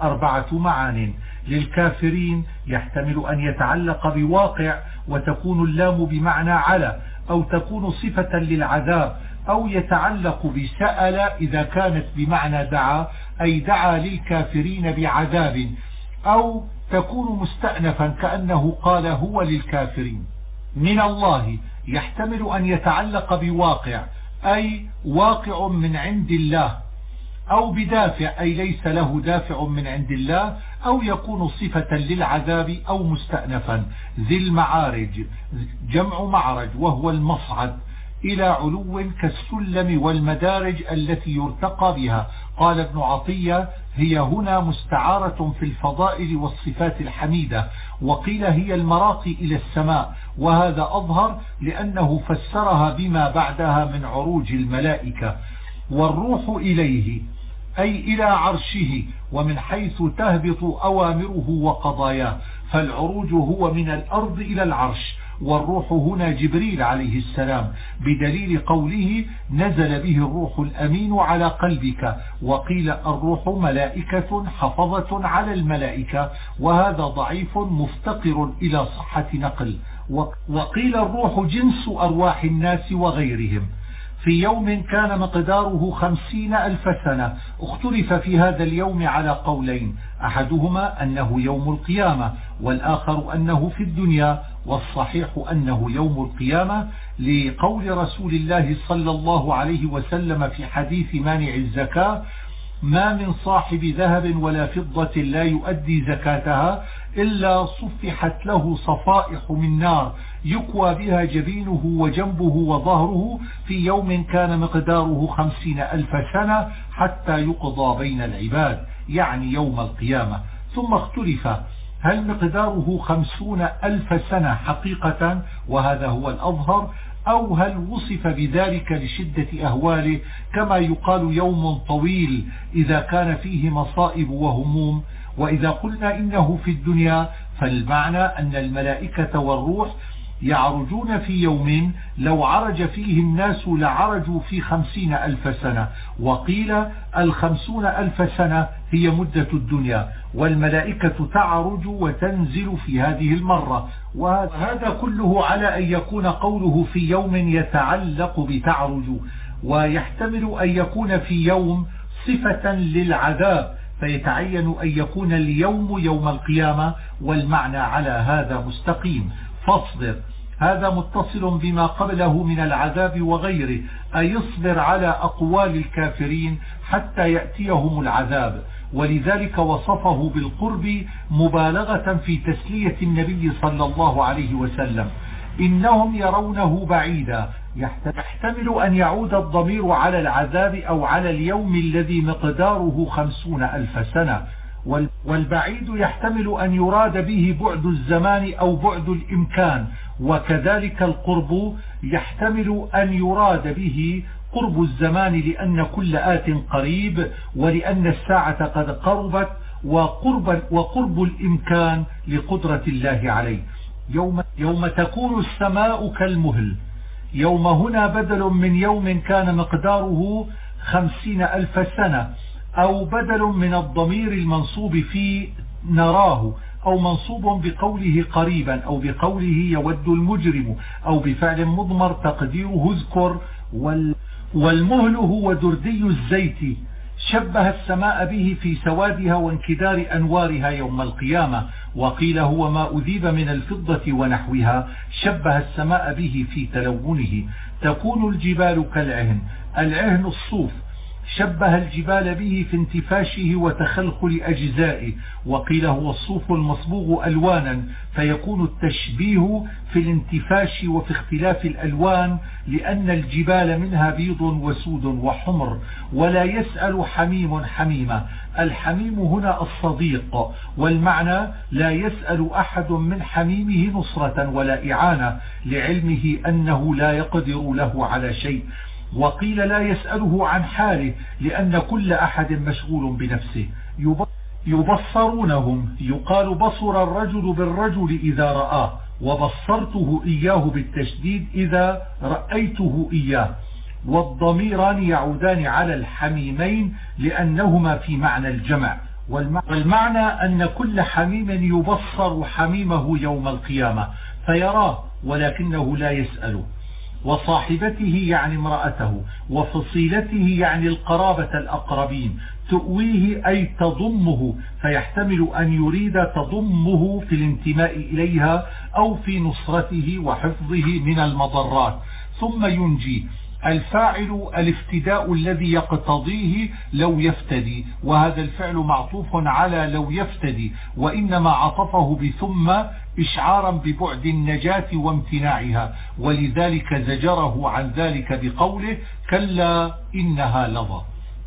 4 معان. للكافرين يحتمل أن يتعلق بواقع، وتكون اللام بمعنى على، أو تكون صفة للعذاب، أو يتعلق بسأل إذا كانت بمعنى دعا، أي دعا للكافرين بعذاب، أو تكون مستأنفا كأنه قال هو للكافرين. من الله يحتمل أن يتعلق بواقع، أي واقع من عند الله، أو بدافع أي ليس له دافع من عند الله، أو يكون صفة للعذاب أو مستأنفا. ذي المعارج جمع معرج، وهو المصعد إلى علو كالسلم والمدارج التي يرتقى بها. قال ابن عطية هي هنا مستعارة في الفضائل والصفات الحميدة، وقيل هي المراقي إلى السماء، وهذا أظهر لأنه فسرها بما بعدها من عروج الملائكة. والروح إليه أي إلى عرشه، ومن حيث تهبط أوامره وقضاياه، فالعروج هو من الأرض إلى العرش. والروح هنا جبريل عليه السلام، بدليل قوله نزل به الروح الأمين على قلبك. وقيل الروح ملائكة حفظة على الملائكة، وهذا ضعيف مفتقر إلى صحة نقل. وقيل الروح جنس أرواح الناس وغيرهم. في يوم كان مقداره 50,000 سنة. اختلف في هذا اليوم على قولين، أحدهما أنه يوم القيامة، والآخر أنه في الدنيا، والصحيح أنه يوم القيامة لقول رسول الله صلى الله عليه وسلم في حديث مانع الزكاة: ما من صاحب ذهب ولا فضة لا يؤدي زكاتها إلا صفحت له صفائح من نار يكوى بها جبينه وجنبه وظهره في يوم كان مقداره 50,000 سنة حتى يقضى بين العباد، يعني يوم القيامة. ثم اختلف هل مقداره 50,000 سنة حقيقة، وهذا هو الأظهر، أو هل وصف بذلك لشدة أهواله كما يقال يوم طويل إذا كان فيه مصائب وهموم. وإذا قلنا إنه في الدنيا فالمعنى أن الملائكة والروح يعرجون في يوم لو عرج فيه الناس لعرجوا في 50,000 سنة. وقيل 50,000 سنة هي مدة الدنيا، والملائكة تعرج وتنزل في هذه المرة. وهذا كله على أن يكون قوله في يوم يتعلق بتعرج، ويحتمل أن يكون في يوم صفة للعذاب، فيتعين أن يكون اليوم يوم القيامة، والمعنى على هذا مستقيم. فاصبر، هذا متصل بما قبله من العذاب وغيره، أي يصبر على أقوال الكافرين حتى يأتيهم العذاب. ولذلك وصفه بالقرب مبالغة في تسلية النبي صلى الله عليه وسلم. إنهم يرونه بعيدا، يحتمل أن يعود الضمير على العذاب أو على اليوم الذي مقداره 50,000 سنة. والبعيد يحتمل أن يراد به بعد الزمان أو بعد الإمكان، وكذلك القرب يحتمل أن يراد به قرب الزمان لأن كل آت قريب، ولأن الساعة قد قربت، وقرب الإمكان لقدرة الله عليه. يوم تكون السماء كالمهل، يوم هنا بدل من يوم كان مقداره 50,000 سنة، أو بدل من الضمير المنصوب في نراه، أو منصوب بقوله قريبا، أو بقوله يود المجرم، أو بفعل مضمر تقديره اذكر. والمهل هو دردي الزيت، شبه السماء به في سوادها وانكدار أنوارها يوم القيامة. وقيل هو ما أذيب من الفضة ونحوها، شبه السماء به في تلونه. تكون الجبال كالعهن، العهن الصوف، شبه الجبال به في انتفاشه وتخلخل أجزائه. وقيل هو الصوف المصبوغ ألوانا، فيكون التشبيه في الانتفاش وفي اختلاف الألوان، لأن الجبال منها بيض وسود وحمر. ولا يسأل حميم حميمة، الحميم هنا الصديق، والمعنى لا يسأل أحد من حميمه نصرة ولا إعانة، لعلمه أنه لا يقدر له على شيء. وقيل لا يسأله عن حاله، لأن كل أحد مشغول بنفسه. يبصرونهم، يقال بصر الرجل بالرجل إذا رآه، وبصرته إياه بالتشديد إذا رأيته إياه. والضميران يعودان على الحميمين لأنهما في معنى الجمع. والمعنى أن كل حميم يبصر حميمه يوم القيامة فيراه ولكنه لا يسأله. وصاحبته يعني امرأته، وفصيلته يعني القرابة الأقربين، تؤويه أي تضمه، فيحتمل أن يريد تضمه في الانتماء إليها أو في نصرته وحفظه من المضرات. ثم ينجي، الفاعل الافتداء الذي يقتضيه لو يفتدي، وهذا الفعل معطوف على لو يفتدي، وإنما عطفه بثم إشعارا ببعد النجاة وامتناعها، ولذلك زجره عن ذلك بقوله كلا إنها لظى.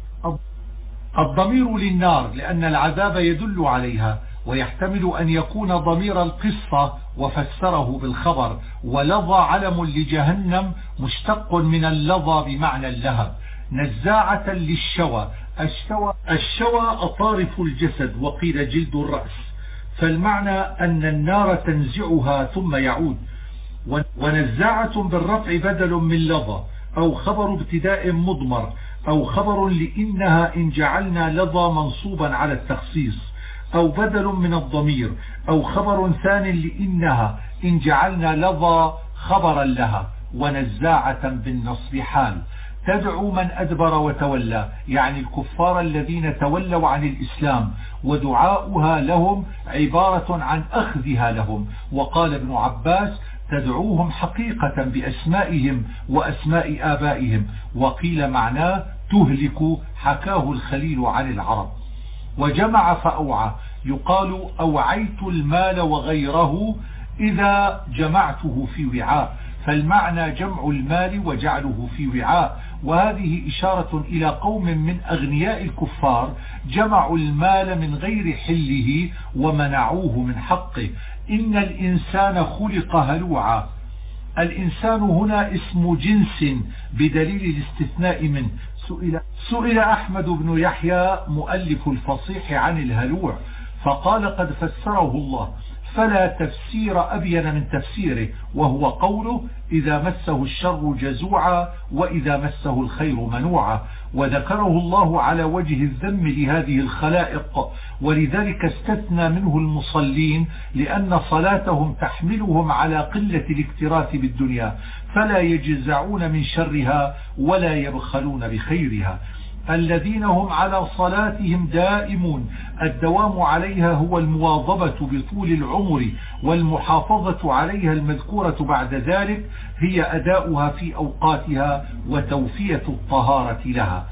الضمير للنار لأن العذاب يدل عليها، ويحتمل أن يكون ضمير القصة وفسره بالخبر. ولظى علم لجهنم مشتق من اللظى بمعنى اللهب. نزاعة للشوى، الشوى أطارف الجسد، وقيل جلد الرأس، فالمعنى أن النار تنزعها ثم يعود. ونزاعة بالرفع بدل من لظى، أو خبر ابتداء مضمر، أو خبر لإنها إن جعلنا لظى منصوبا على التخصيص، أو بدل من الضمير، أو خبر ثان لإنها إن جعلنا لظى خبرا لها. ونزاعة بالنصب حال. تدعو من أدبر وتولى، يعني الكفار الذين تولوا عن الإسلام، ودعاؤها لهم عبارة عن أخذها لهم. وقال ابن عباس تدعوهم حقيقة بأسمائهم وأسماء آبائهم، وقيل معناه تهلك، حكاه الخليل عن العرب. وجمع فأوعى، يقال أوعيت المال وغيره إذا جمعته في وعاء، فالمعنى جمع المال وجعله في وعاء. وهذه إشارة إلى قوم من أغنياء الكفار جمعوا المال من غير حله ومنعوه من حقه. إن الإنسان خلق هلوعا. الإنسان هنا اسم جنس بدليل الاستثناء منه. سئل أحمد بن يحيى مؤلف الفصيح عن الهلوع فقال قد فسره الله، فلا تفسير أبين من تفسيره، وهو قوله إذا مسه الشر جزوعا وإذا مسه الخير منوعا. وذكره الله على وجه الذم لهذه الخلائق، ولذلك استثنى منه المصلين، لأن صلاتهم تحملهم على قلة الاكتراث بالدنيا، فلا يجزعون من شرها ولا يبخلون بخيرها. الذين هم على صلاتهم دائمون. الدوام عليها هو المواظبة بطول العمر، والمحافظة عليها المذكورة بعد ذلك هي أداؤها في أوقاتها وتوفية الطهارة لها.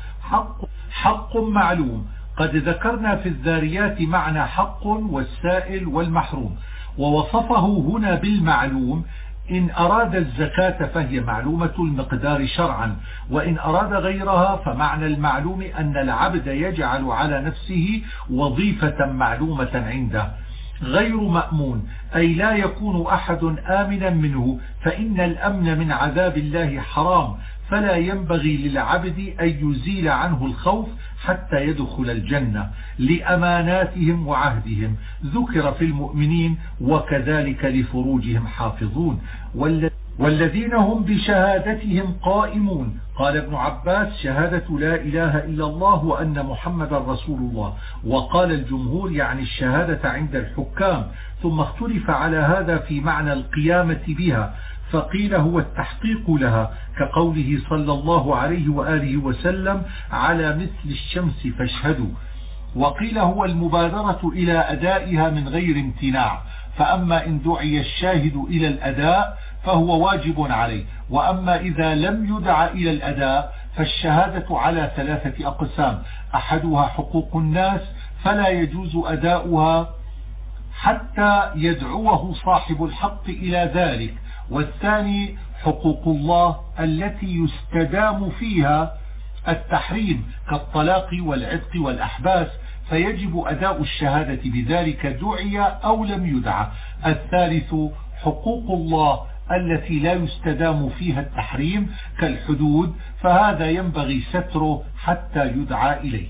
حق معلوم. قد ذكرنا في الذاريات معنى حق والسائل والمحروم، ووصفه هنا بالمعلوم. إن أراد الزكاة فهي معلومة المقدار شرعا، وإن أراد غيرها فمعنى المعلوم أن العبد يجعل على نفسه وظيفة معلومة عنده. غير مأمون أي لا يكون أحد آمنا منه، فإن الأمن من عذاب الله حرام، فلا ينبغي للعبد أن يزيل عنه الخوف حتى يدخل الجنة لأماناتهم وعهدهم. ذكر في المؤمنين وكذلك لفروجهم حافظون والذين هم بشهادتهم قائمون. قال ابن عباس شهادة لا إله إلا الله وأن محمد رسول الله. وقال الجمهور يعني الشهادة عند الحكام، ثم اختلف على هذا في معنى القيامة بها، فقيل هو التحقيق لها كقوله صلى الله عليه وآله وسلم على مثل الشمس فاشهدوا. وقيل هو المبادرة إلى أدائها من غير امتناع، فأما إن دعي الشاهد إلى الأداء فهو واجب عليه، وأما إذا لم يدع إلى الأداء فالشهادة على 3 أقسام: أحدها حقوق الناس فلا يجوز أداؤها حتى يدعوه صاحب الحق إلى ذلك، والثاني حقوق الله التي يستدام فيها التحريم كالطلاق والعتق والأحباس، فيجب أداء الشهادة بذلك دعي أو لم يدع. الثالث حقوق الله التي لا يستدام فيها التحريم كالحدود، فهذا ينبغي ستره حتى يدعى إليه.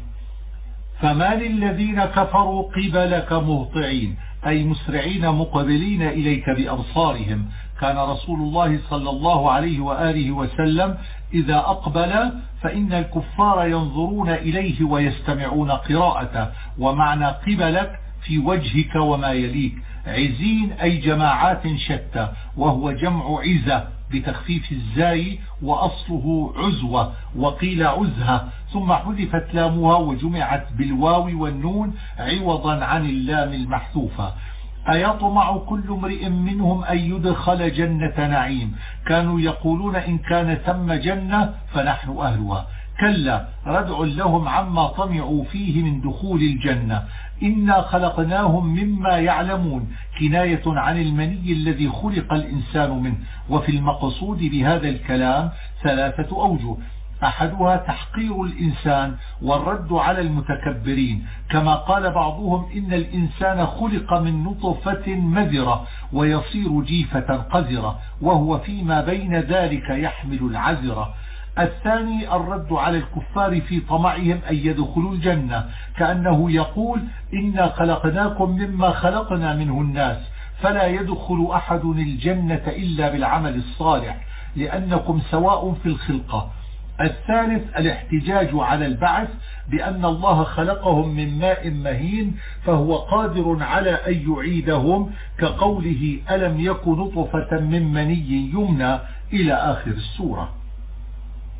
فما للذين كفروا قبلك مهطعين أي مسرعين مقبلين إليك بأبصارهم. كان رسول الله صلى الله عليه وآله وسلم إذا أقبل فإن الكفار ينظرون إليه ويستمعون قراءته. ومعنى قبلك في وجهك وما يليك. عزين أي جماعات شتى، وهو جمع عزة بتخفيف الزاي وأصله عزوة، وقيل عزها، ثم حذفت لامها وجمعت بالواو والنون عوضا عن اللام المحذوفة. أيطمع كل امرئ منهم أن يدخل جنة نعيم. كانوا يقولون إن كان ثم جنة فنحن أهلها. كلا ردع لهم عما طمعوا فيه من دخول الجنة. إنا خلقناهم مما يعلمون، كناية عن المني الذي خلق الإنسان منه. وفي المقصود بهذا الكلام 3 أوجه: أحدها تحقير الإنسان والرد على المتكبرين، كما قال بعضهم إن الإنسان خلق من نطفة مذرة ويصير جيفة قذرة، وهو فيما بين ذلك يحمل العذرة. الثاني الرد على الكفار في طمعهم أن يدخلوا الجنة، كأنه يقول إنا خلقناكم مما خلقنا منه الناس، فلا يدخل أحد الجنة إلا بالعمل الصالح لأنكم سواء في الخلقة. الثالث الاحتجاج على البعث بأن الله خلقهم من ماء مهين فهو قادر على أن يعيدهم، كقوله ألم يكن نطفة من مني يمنى إلى آخر السورة.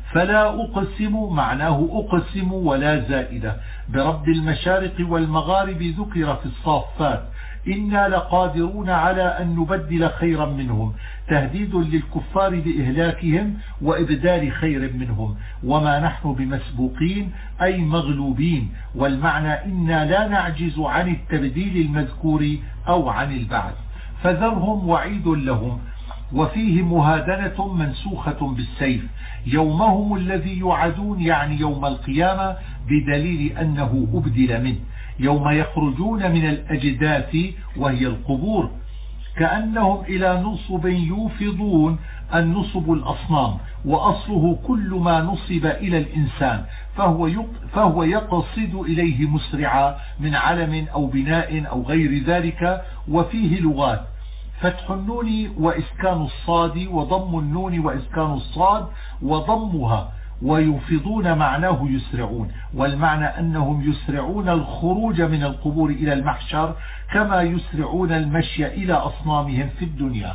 فلا أقسم معناه أقسم ولا زائدة برب المشارق والمغارب ذكر في الصافات إنا لقادرون على أن نبدل خيرا منهم تهديد للكفار بإهلاكهم وإبدال خير منهم وما نحن بمسبوقين أي مغلوبين والمعنى إنا لا نعجز عن التبديل المذكور أو عن البعث فذرهم وعيد لهم وفيه مهادنة منسوخة بالسيف يومهم الذي يوعدون يعني يوم القيامة بدليل أنه أبدل منه يوم يخرجون من الأجداث وهي القبور كأنهم إلى نصب يوفضون النصب الأصنام وأصله كل ما نصب إلى الإنسان فهو يقصد إليه مسرعا من علم أو بناء أو غير ذلك وفيه لغات فتح النون وإسكان الصاد وضم النون وإسكان الصاد وضمها ويفضون معناه يسرعون والمعنى أنهم يسرعون الخروج من القبور إلى المحشر كما يسرعون المشي إلى أصنامهم في الدنيا.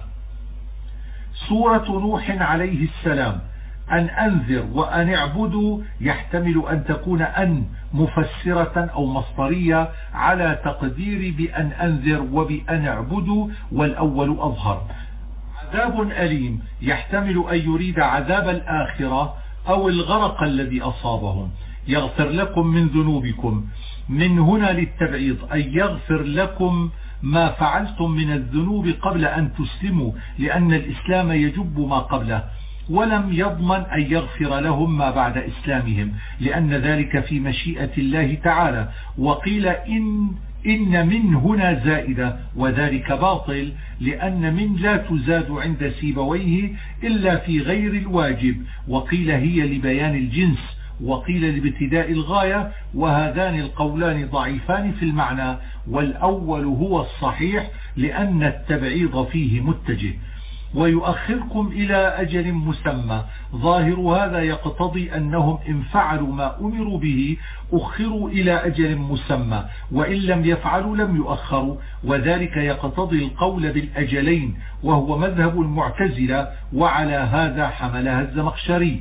سورة نوح عليه السلام أن أنذر وأن اعبدوا يحتمل أن تكون أن مفسرة أو مصدرية على تقدير بأن أنذر وبأن اعبدوا والأول أظهر. عذاب أليم يحتمل أن يريد عذاب الآخرة أو الغرق الذي أصابهم. يغفر لكم من ذنوبكم من هنا للتبعيض أي يغفر لكم ما فعلتم من الذنوب قبل أن تسلموا لأن الإسلام يجب ما قبله ولم يضمن أن يغفر لهم ما بعد إسلامهم لأن ذلك في مشيئة الله تعالى وقيل إن من هنا زائدة وذلك باطل لأن من لا تزاد عند سيبويه إلا في غير الواجب وقيل هي لبيان الجنس وقيل لابتداء الغاية وهذان القولان ضعيفان في المعنى والأول هو الصحيح لأن التبعيض فيه متجه. ويؤخركم إلى أجل مسمى ظاهر هذا يقتضي أنهم إن فعلوا ما أمروا به أخروا إلى أجل مسمى وإن لم يفعلوا لم يؤخروا وذلك يقتضي القول بالأجلين وهو مذهب المعتزلة وعلى هذا حملها الزمخشري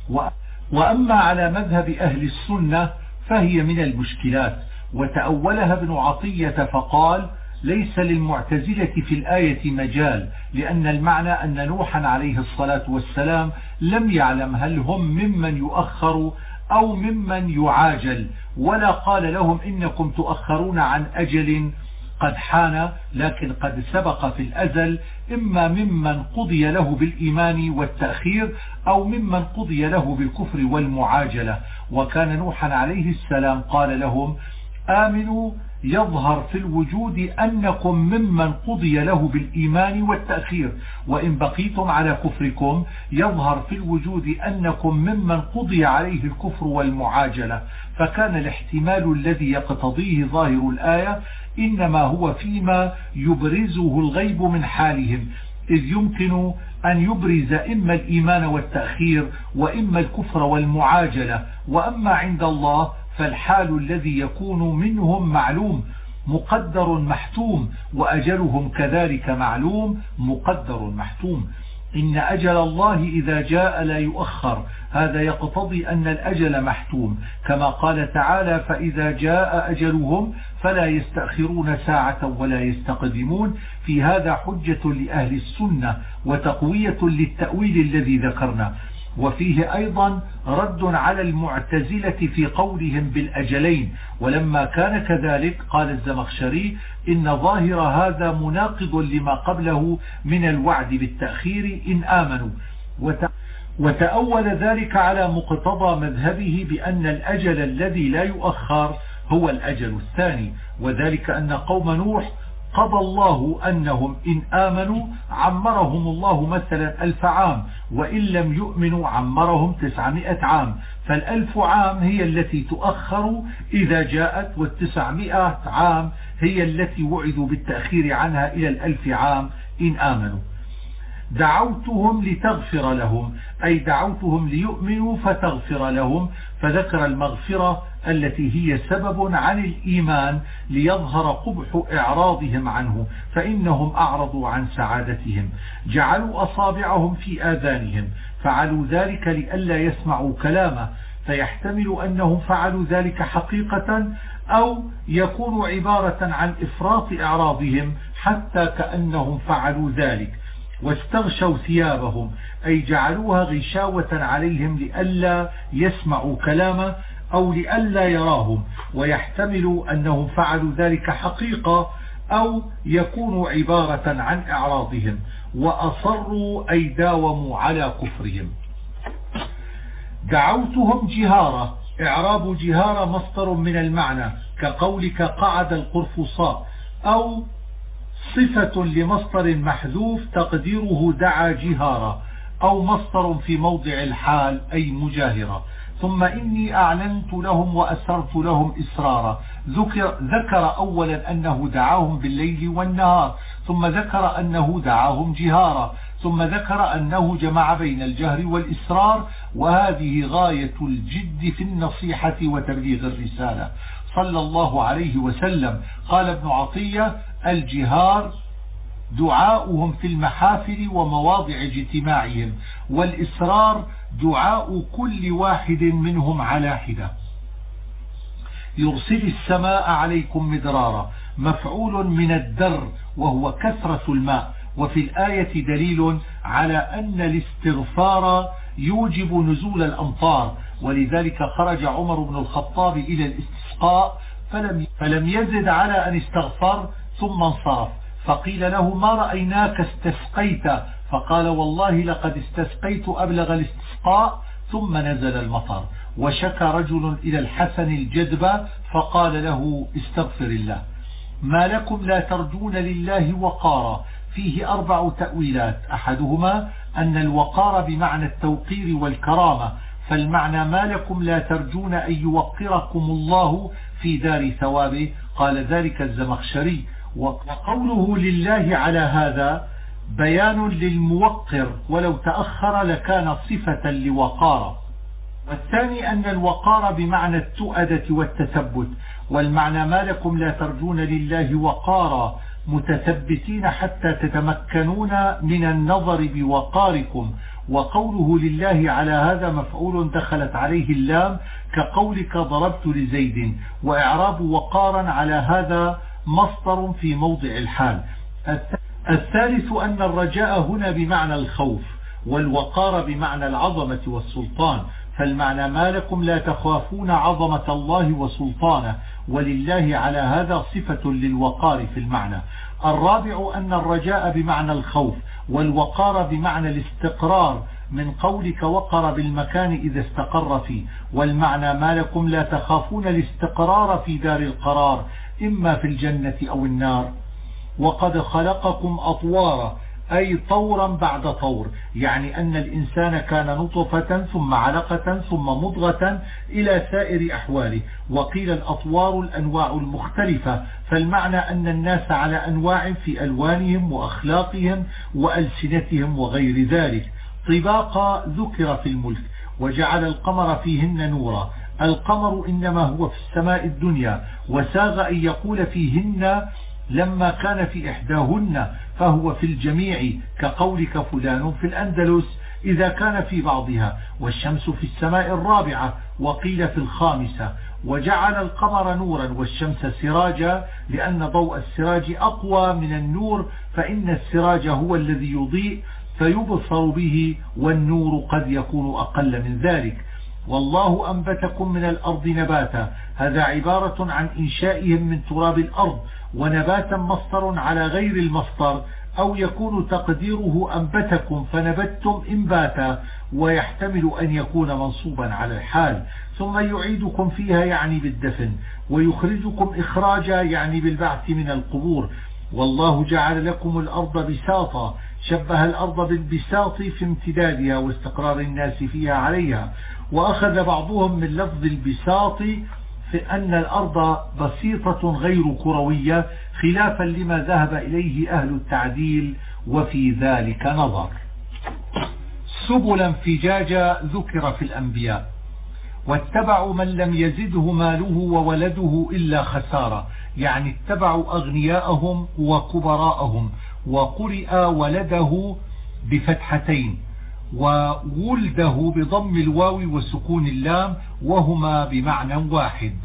وأما على مذهب أهل السنة فهي من المشكلات وتأولها ابن عطية فقال ليس للمعتزلة في الآية مجال لأن المعنى أن نوحا عليه الصلاة والسلام لم يعلم هل هم ممن يؤخر أو ممن يعاجل ولا قال لهم إنكم تؤخرون عن أجل قد حان لكن قد سبق في الأزل إما ممن قضي له بالإيمان والتأخير أو ممن قضي له بالكفر والمعاجلة وكان نوحا عليه السلام قال لهم آمنوا يظهر في الوجود أنكم ممن قضي له بالإيمان والتأخير وإن بقيتم على كفركم يظهر في الوجود أنكم ممن قضي عليه الكفر والمعاجلة فكان الاحتمال الذي يقتضيه ظاهر الآية إنما هو فيما يبرزه الغيب من حالهم إذ يمكن أن يبرز إما الإيمان والتأخير وإما الكفر والمعاجلة وأما عند الله فالحال الذي يكون منهم معلوم مقدر محتوم وأجلهم كذلك معلوم مقدر محتوم إن أجل الله إذا جاء لا يؤخر هذا يقتضي أن الأجل محتوم كما قال تعالى فإذا جاء أجلهم فلا يستأخرون ساعة ولا يستقدمون في هذا حجة لأهل السنة وتقوية للتأويل الذي ذكرنا وفيه أيضا رد على المعتزلة في قولهم بالأجلين ولما كان كذلك قال الزمخشري إن ظاهر هذا مناقض لما قبله من الوعد بالتأخير إن آمنوا وتأول ذلك على مقتضى مذهبه بأن الأجل الذي لا يؤخر هو الأجل الثاني وذلك أن قوم نوح قضى الله أنهم إن آمنوا عمرهم الله مثلا 1000 عام وإن لم يؤمنوا عمرهم 900 عام فال1000 عام هي التي تؤخر إذا جاءت وال900 عام هي التي وعدوا بالتأخير عنها إلى 1000 عام إن آمنوا دعوتهم لتغفر لهم، أي دعوتهم ليؤمنوا فتغفر لهم، فذكر المغفرة التي هي سبب عن الإيمان ليظهر قبح إعراضهم عنه، فإنهم أعرضوا عن سعادتهم. جعلوا أصابعهم في آذانهم، فعلوا ذلك لئلا يسمعوا كلامه، فيحتمل أنهم فعلوا ذلك حقيقة أو يكون عبارة عن إفراط إعراضهم حتى كأنهم فعلوا ذلك. واستغشوا ثيابهم، أي جعلوها غشاوة عليهم لئلا يسمعوا كلامه أو لئلا يراهم، ويحتمل أنهم فعلوا ذلك حقيقة أو يكون عبارة عن إعراضهم. وأصروا أي داوموا على كفرهم. دعوتهم جهارة، إعراب جهارة مصدر من المعنى كقولك قعد القرفصاء، أو صفة لمصدر محذوف تقديره دعا جهارة، أو مصدر في موضع الحال أي مجاهرة. ثم إني أعلنت لهم وأسرت لهم إسرارا. ذكر أولا أنه دعاهم بالليل والنهار، ثم ذكر أنه دعاهم جهارا، ثم ذكر أنه جمع بين الجهر والإسرار، وهذه غاية الجد في النصيحة وتبليغ الرسالة صلى الله عليه وسلم. قال ابن عطية: الجهار دعاؤهم في المحافل ومواضع اجتماعهم، والإسرار دعاء كل واحد منهم على حدة. يرسل السماء عليكم مدرارا، مفعول من الدر وهو كثرة الماء. وفي الآية دليل على أن الاستغفار يوجب نزول الأمطار، ولذلك خرج عمر بن الخطاب إلى الاستسقاء فلم يزد على أن استغفر ثم انصرف، فقيل له: ما رأيناك استسقيت؟ فقال: والله لقد استسقيت أبلغ الاستسقاء. ثم نزل المطر. وشكى رجل إلى الحسن الجدب فقال له: استغفر الله. ما لكم لا ترجون لله وقارا، فيه 4 تأويلات. أحدهما أن الوقار بمعنى التوقير والكرامة، فالمعنى ما لكم لا ترجون أن يوقركم الله في دار ثوابه، قال ذلك الزمخشري. وقوله لله على هذا بيان للموقر، ولو تأخر لكان صفة لوقار. والثاني أن الوقار بمعنى التؤدة والتثبت، والمعنى ما لكم لا ترجون لله وقارا متثبتين حتى تتمكنون من النظر بوقاركم. وقوله لله على هذا مفعول دخلت عليه اللام كقولك ضربت لزيد. وإعراب وقارا على هذا مصدر في موضع الحال. الثالث أن الرجاء هنا بمعنى الخوف، والوقار بمعنى العظمة والسلطان، فالمعنى ما لكم لا تخافون عظمة الله وسلطانه، ولله على هذا صفة للوقار في المعنى. الرابع أن الرجاء بمعنى الخوف، والوقار بمعنى الاستقرار، من قولك وقر بالمكان إذا استقر فيه، والمعنى ما لكم لا تخافون الاستقرار في دار القرار إما في الجنة أو النار. وقد خلقكم أطوارا، أي طورا بعد طور، يعني أن الإنسان كان نطفة ثم علقة ثم مضغة إلى سائر أحواله. وقيل الأطوار الأنواع المختلفة، فالمعنى أن الناس على أنواع في ألوانهم وأخلاقهم وألسنتهم وغير ذلك. طباقا ذكر في الملك، وجعل القمر فيهن نورا. القمر إنما هو في السماء الدنيا، وساغ أن يقول فيهن لما كان في إحداهن، فهو في الجميع كقولك فلان في الأندلس إذا كان في بعضها. والشمس في السماء الرابعة، وقيل في الخامسة. وجعل القمر نورا والشمس سراجا، لأن ضوء السراج أقوى من النور، فإن السراج هو الذي يضيء فيبصر به، والنور قد يكون أقل من ذلك. والله أنبتكم من الأرض نباتا، هذا عبارة عن إنشائهم من تراب الأرض، ونباتا مصدر على غير المصدر، أو يكون تقديره أنبتكم فنبتم إنباتا، ويحتمل أن يكون منصوبا على الحال. ثم يعيدكم فيها يعني بالدفن، ويخرجكم إخراجا يعني بالبعث من القبور. والله جعل لكم الأرض بساطا، شبه الأرض بالبساط في امتدادها واستقرار الناس فيها عليها. وأخذ بعضهم من لفظ البساط في أن الأرض بسيطة غير كروية، خلافا لما ذهب إليه أهل التعديل وفي ذلك نظر. سبلا فجاجا ذكر في الأنبياء. واتبعوا من لم يزده ماله وولده إلا خسارة، يعني اتبعوا أغنياءهم وكبراءهم. وقرئ ولده بفتحتين وولده بضم الواو وسكون اللام، وهما بمعنى واحد.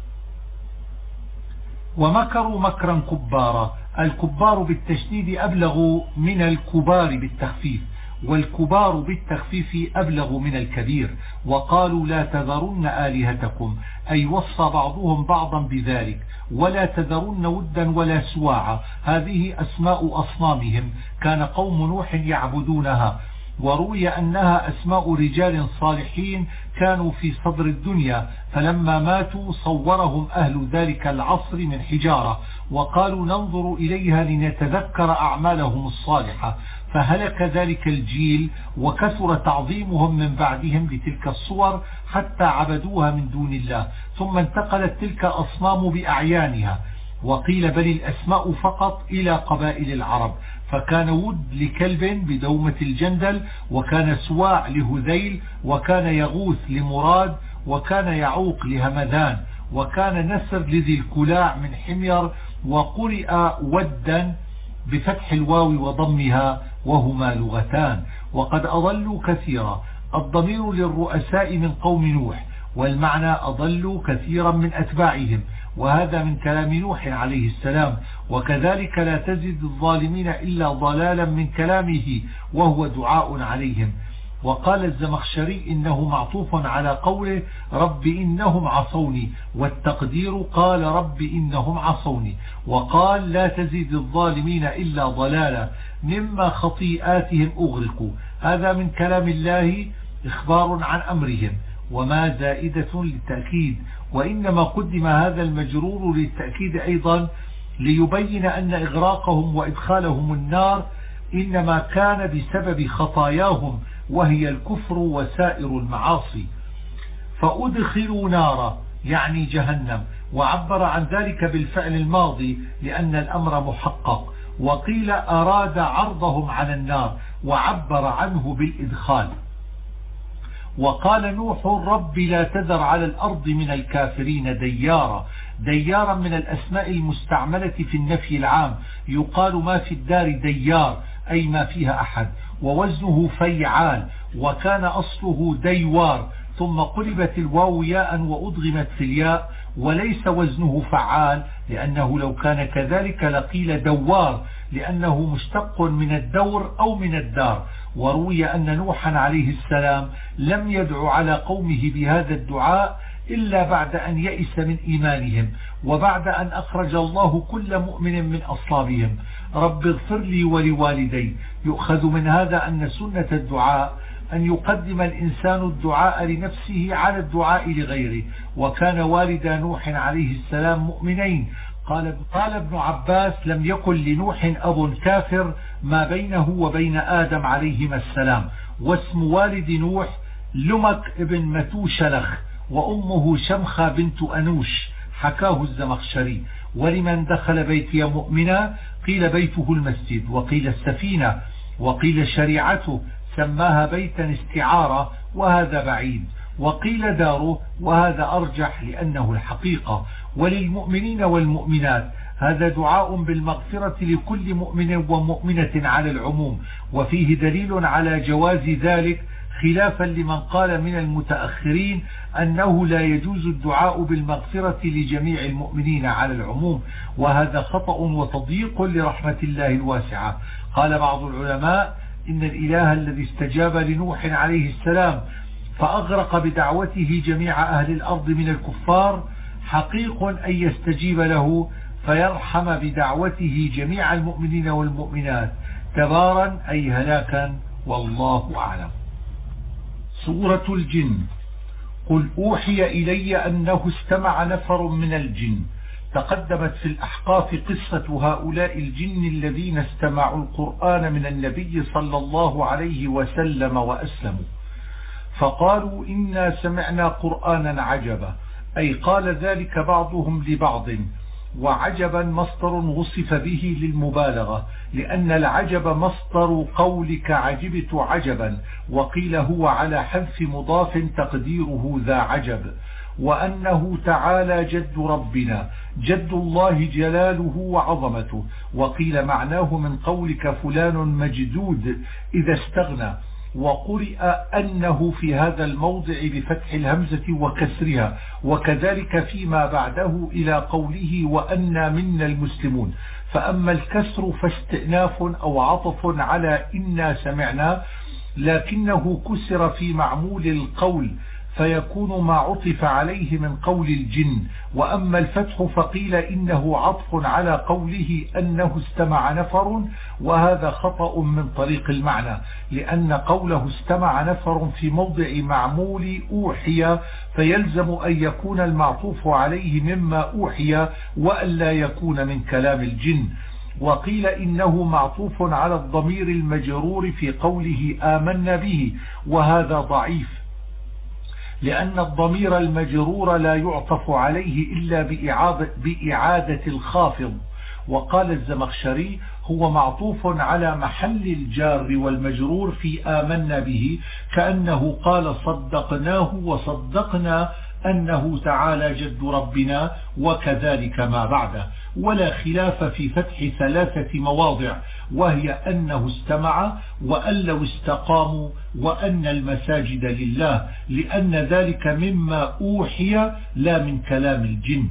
ومكروا مكرا كبارا. الكبار بالتشديد أبلغ من الكبار بالتخفيف، والكبار بالتخفيف أبلغ من الكبير. وقالوا لا تذرن آلهتكم، أي وصى بعضهم بعضا بذلك. ولا تذرن ودا ولا سواعا، هذه أسماء أصنامهم، كان قوم نوح يعبدونها. وروي أنها أسماء رجال صالحين كانوا في صدر الدنيا، فلما ماتوا صورهم أهل ذلك العصر من حجارة، وقالوا ننظر إليها لنتذكر أعمالهم الصالحة. فهلك ذلك الجيل وكثر تعظيمهم من بعدهم لتلك الصور حتى عبدوها من دون الله، ثم انتقلت تلك أصنام بأعيانها. وقيل بل الأسماء فقط إلى قبائل العرب، فكان ود لكلب بدومة الجندل، وكان سواع لهذيل، وكان يغوث لمراد، وكان يعوق لهمذان، وكان نسر لذي الكلاع من حمير. وقرئ ودا بفتح الواو وضمها، وهما لغتان. وقد أضلوا كثيرا. الضمير للرؤساء من قوم نوح، والمعنى أضلوا كثيرا من أتباعهم، وهذا من كلام نوح عليه السلام. وكذلك لا تزد الظالمين إلا ضلالا من كلامه، وهو دعاء عليهم. وقال الزمخشري إنه معطوف على قوله رب إنهم عصوني، والتقدير قال رب إنهم عصوني. وقال لا تزد الظالمين إلا ضلالا مما خطيئاتهم أغرقوا، هذا من كلام الله إخبار عن أمرهم، وما زائدة للتأكيد. وإنما قدم هذا المجرور للتأكيد أيضا ليبين أن إغراقهم وإدخالهم النار إنما كان بسبب خطاياهم، وهي الكفر وسائر المعاصي. فأدخلوا نارا يعني جهنم، وعبر عن ذلك بالفعل الماضي لأن الأمر محقق. وقيل أراد عرضهم على النار، وعبر عنه بالإدخال. وقال نوح رب لا تذر على الأرض من الكافرين ديارا. ديارا من الأسماء المستعملة في النفي العام، يقال ما في الدار ديار أي ما فيها أحد، ووزنه فيعال، وكان أصله ديوار، ثم قلبت الواو ياء وأضغمت في الياء، وليس وزنه فعال، لأنه لو كان كذلك لقيل دوار، لأنه مشتق من الدور أو من الدار. وروي أن نوحا عليه السلام لم يدع على قومه بهذا الدعاء إلا بعد أن يئس من إيمانهم، وبعد أن أخرج الله كل مؤمن من أصلابهم. رب اغفر لي ولوالدي. يؤخذ من هذا أن سنة الدعاء أن يقدم الإنسان الدعاء لنفسه على الدعاء لغيره، وكان والد نوح عليه السلام مؤمنين. قال ابن عباس لم يكن لنوح أب كافر ما بينه وبين آدم عليهما السلام. واسم والد نوح لمك ابن متوشلخ، وأمه شمخة بنت أنوش، حكاه الزمخشري. ولمن دخل بيتي مؤمنا قيل بيته المسجد، وقيل السفينة، وقيل شريعته، سماها بيتا استعارة، وهذا بعيد. وقيل داره، وهذا أرجح لأنه الحقيقة. وللمؤمنين والمؤمنات هذا دعاء بالمغفرة لكل مؤمن ومؤمنة على العموم، وفيه دليل على جواز ذلك، خلافا لمن قال من المتأخرين أنه لا يجوز الدعاء بالمغفرة لجميع المؤمنين على العموم، وهذا خطأ وتضييق لرحمة الله الواسعة. قال بعض العلماء إن الإله الذي استجاب لنوح عليه السلام فأغرق بدعوته جميع أهل الأرض من الكفار حقيق أن يستجيب له فيرحم بدعوته جميع المؤمنين والمؤمنات تبارا أي هلاكا، والله أعلم. سورة الجن. قل أوحي إلي أنه استمع نفر من الجن. تقدمت في الأحقاف قصة هؤلاء الجن الذين استمعوا القرآن من النبي صلى الله عليه وسلم وأسلموا، فقالوا إنا سمعنا قرآنا عجبا، أي قال ذلك بعضهم لبعض، وعجبا مصدر وصف به للمبالغة، لأن العجب مصدر قولك عجبت عجبا، وقيل هو على حذف مضاف تقديره ذا عجب. وأنه تعالى جد ربنا، جد الله جلاله وعظمته، وقيل معناه من قولك فلان مجدود إذا استغنى. وقرئ أنه في هذا الموضع بفتح الهمزة وكسرها، وكذلك فيما بعده إلى قوله وأنا منا المسلمون. فأما الكسر فاستئناف أو عطف على إنا سمعنا، لكنه كسر في معمول القول فيكون ما عطف عليه من قول الجن. وأما الفتح فقيل إنه عطف على قوله أنه استمع نفر، وهذا خطأ من طريق المعنى، لأن قوله استمع نفر في موضع معمول أوحي، فيلزم أن يكون المعطوف عليه مما أوحي وألا يكون من كلام الجن. وقيل إنه معطوف على الضمير المجرور في قوله آمنا به، وهذا ضعيف، لأن الضمير المجرور لا يعطف عليه إلا بإعادة الخافض. وقال الزمخشري هو معطوف على محل الجار والمجرور في آمنا به، كأنه قال صدقناه وصدقنا أنه تعالى جد ربنا، وكذلك ما بعده. ولا خلاف في فتح 3 مواضع، وهي أنه استمع، وأن لو استقاموا، وأن المساجد لله، لأن ذلك مما أوحي لا من كلام الجن.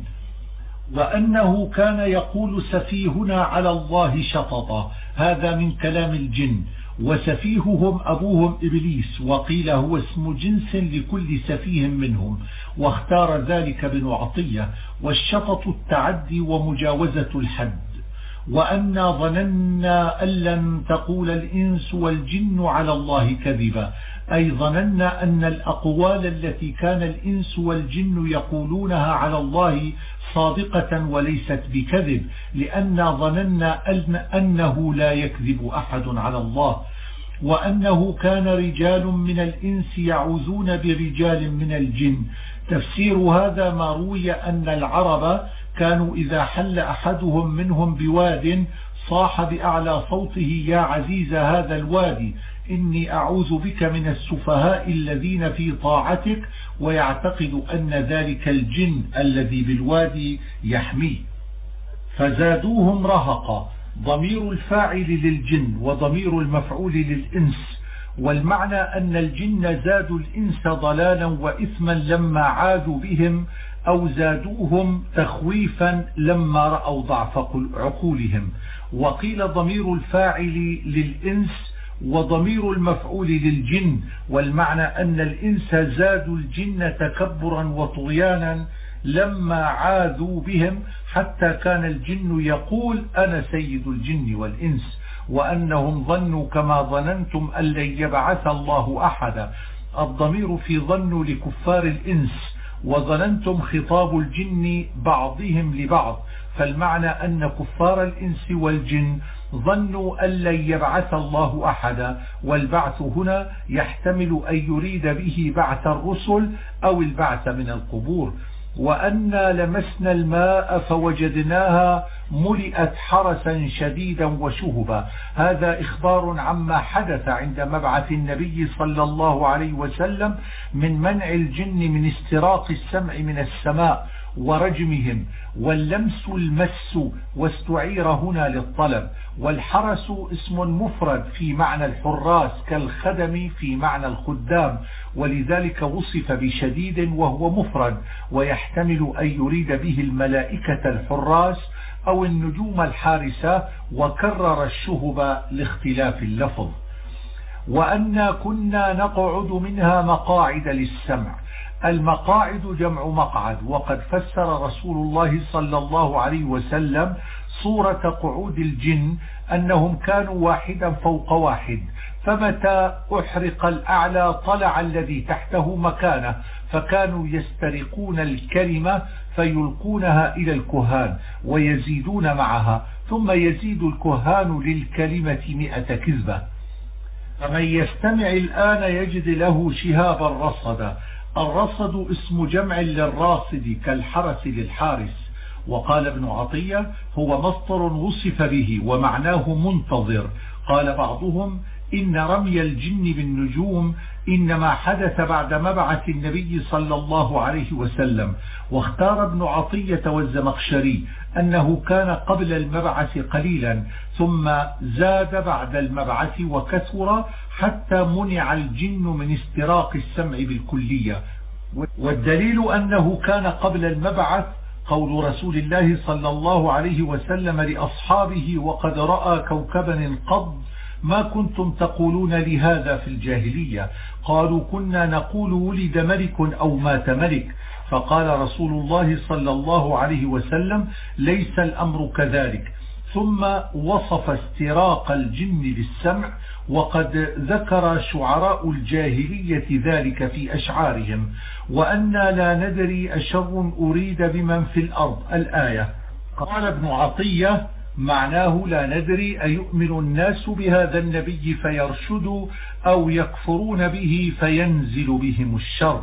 وأنه كان يقول سفيهنا على الله شططا، هذا من كلام الجن، وسفيههم أبوهم إبليس، وقيل هو اسم جنس لكل سفيه منهم، واختار ذلك ابن عطية. والشطط التعدي ومجاوزة الحد. وأنا ظننا أن لن تقول الإنس والجن على الله كذبا، أي ظننا أن الأقوال التي كان الإنس والجن يقولونها على الله صادقة وليست بكذب، لأننا ظننا أنه لا يكذب أحد على الله. وأنه كان رجال من الإنس يعوذون برجال من الجن. تفسير هذا ما روي أن العرب كانوا إذا حل أحدهم منهم بواد صاح بأعلى صوته يا عزيز هذا الوادي إني أعوذ بك من السفهاء الذين في طاعتك، ويعتقد أن ذلك الجن الذي بالوادي يحميه. فزادوهم رهقا، ضمير الفاعل للجن وضمير المفعول للإنس. والمعنى أن الجن زادوا الإنس ضلالا وإثما لما عادوا بهم، أو زادوهم تخويفا لما رأوا ضعف عقولهم. وقيل ضمير الفاعل للإنس وضمير المفعول للجن، والمعنى أن الإنس زادوا الجن تكبرا وطغيانا لما عاذوا بهم، حتى كان الجن يقول أنا سيد الجن والإنس، وأنهم ظنوا كما ظننتم أن لن يبعث الله أحدا. الضمير في ظن لكفار الإنس، وظننتم خطاب الجن بعضهم لبعض، فالمعنى أن كفار الإنس والجن ظنوا أن لن يبعث الله أحدا. والبعث هنا يحتمل أن يريد به بعث الرسل أو البعث من القبور. وأنا لمسنا الماء فوجدناها ملئت حرسا شديدا وشهبا، هذا إخبار عما حدث عند مبعث النبي صلى الله عليه وسلم من منع الجن من استراق السمع من السماء ورجمهم. واللمس المس، واستعير هنا للطلب. والحرس اسم مفرد في معنى الحراس كالخدم في معنى الخدام، ولذلك وصف بشديد وهو مفرد، ويحتمل أن يريد به الملائكة الحراس أو النجوم الحارسة، وكرر الشهب لاختلاف اللفظ. وأنا كنا نقعد منها مقاعد للسمع. المقاعد جمع مقعد، وقد فسر رسول الله صلى الله عليه وسلم صورة قعود الجن أنهم كانوا واحدا فوق واحد، فمتى أحرق الأعلى طلع الذي تحته مكانه، فكانوا يسترقون الكلمة فيلقونها إلى الكهان ويزيدون معها، ثم يزيد الكهان للكلمة 100 كذبة. فمن يستمع الآن يجد له شهابا رصدا. الرصد اسم جمع للراصد كالحرس للحارس. وقال ابن عطية هو مصدر وصف به ومعناه منتظر. قال بعضهم إن رمي الجن بالنجوم إنما حدث بعد مبعث النبي صلى الله عليه وسلم، واختار ابن عطية والزمخشري أنه كان قبل المبعث قليلا ثم زاد بعد المبعث وكثر حتى منع الجن من استراق السمع بالكلية. والدليل أنه كان قبل المبعث قول رسول الله صلى الله عليه وسلم لأصحابه وقد رأى كوكبا انقض ما كنتم تقولون لهذا في الجاهلية؟ قالوا كنا نقول ولد ملك أو مات ملك. فقال رسول الله صلى الله عليه وسلم ليس الأمر كذلك، ثم وصف استراق الجن للسمع، وقد ذكر شعراء الجاهلية ذلك في أشعارهم، وأنا لا ندري أشر أريد بمن في الأرض الآية. قال ابن عطية معناه لا ندري أيؤمن الناس بهذا النبي فيرشدوا أو يكفرون به فينزل بهم الشر.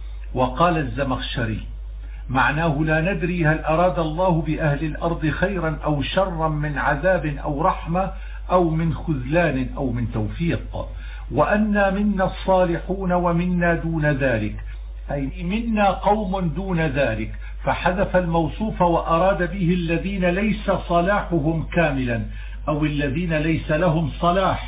وقال الزمخشري معناه لا ندري هل أراد الله بأهل الأرض خيرا أو شرا من عذاب أو رحمة أو من خذلان أو من توفيق، وأنا منا الصالحون ومنا دون ذلك، أي منا قوم دون ذلك، فحذف الموصوف وأراد به الذين ليس صلاحهم كاملا أو الذين ليس لهم صلاح،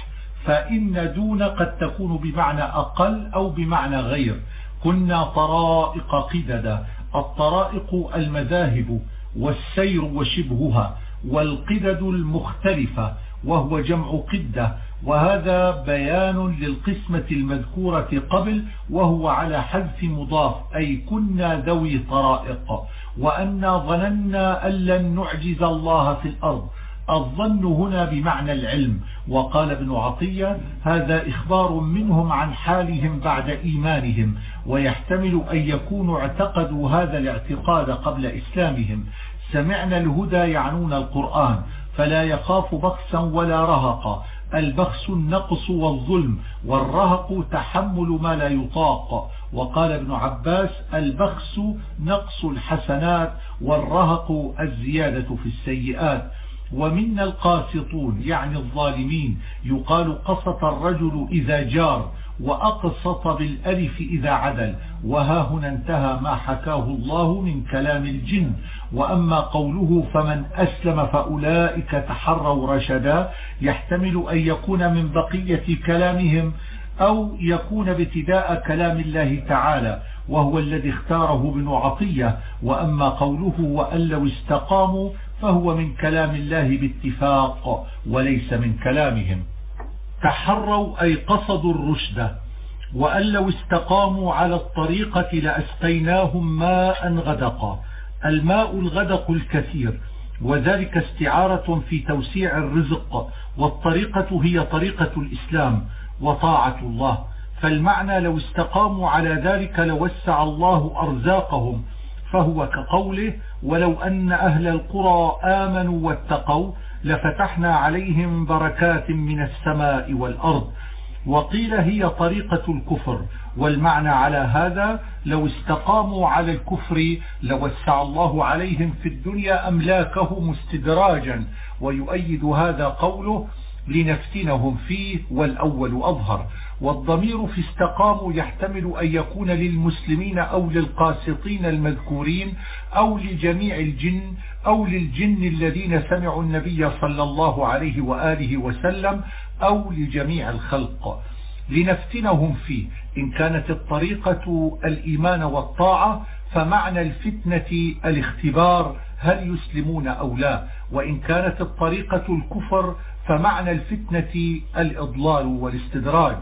فإن دون قد تكون بمعنى أقل أو بمعنى غير. كنا طرائق قددا، الطرائق المذاهب والسير وشبهها، والقدد المختلفة وهو جمع قدة، وهذا بيان للقسمة المذكورة قبل وهو على حذف مضاف، أي كنا ذوي طرائق، وأنا ظننا أن لن نعجز الله في الأرض. الظن هنا بمعنى العلم. وقال ابن عطية هذا إخبار منهم عن حالهم بعد إيمانهم، ويحتمل أن يكونوا اعتقدوا هذا الاعتقاد قبل إسلامهم. سمعنا الهدى يعنون القرآن، فلا يخاف بخسا ولا رهقا. البخس النقص والظلم، والرهق تحمل ما لا يطاق. وقال ابن عباس البخس نقص الحسنات، والرهق الزيادة في السيئات. ومنا القاسطون يعني الظالمين، يقال قسط الرجل إذا جار، وأقسط بالألف إذا عدل. وها هنا انتهى ما حكاه الله من كلام الجن. وأما قوله فمن أسلم فأولئك تحروا رشدا، يحتمل أن يكون من بقية كلامهم أو يكون ابتداء كلام الله تعالى، وهو الذي اختاره ابن عطية. وأما قوله وأن لو استقاموا فهو من كلام الله باتفاق وليس من كلامهم. تحروا أي قصدوا الرشد. وأن لو استقاموا على الطريقة لأسقيناهم ماء غدقا. الماء الغدق الكثير، وذلك استعارة في توسيع الرزق، والطريقة هي طريقة الإسلام وطاعة الله. فالمعنى لو استقاموا على ذلك لوسع الله أرزاقهم، فهو كقوله ولو أن أهل القرى آمنوا واتقوا لفتحنا عليهم بركات من السماء والأرض. وقيل هي طريقة الكفر، والمعنى على هذا لو استقاموا على الكفر لوسع الله عليهم في الدنيا أملاكهم استدراجا. ويؤيد هذا قوله لنفتنهم فيه، والأول أظهر. والضمير في استقاموا يحتمل أن يكون للمسلمين أو للقاسطين المذكورين أو لجميع الجن أو للجن الذين سمعوا النبي صلى الله عليه وآله وسلم أو لجميع الخلق. لنفتنهم فيه إن كانت الطريقة الإيمان والطاعة فمعنى الفتنة الاختبار هل يسلمون أو لا، وإن كانت الطريقة الكفر فمعنى الفتنة الإضلال والاستدراج.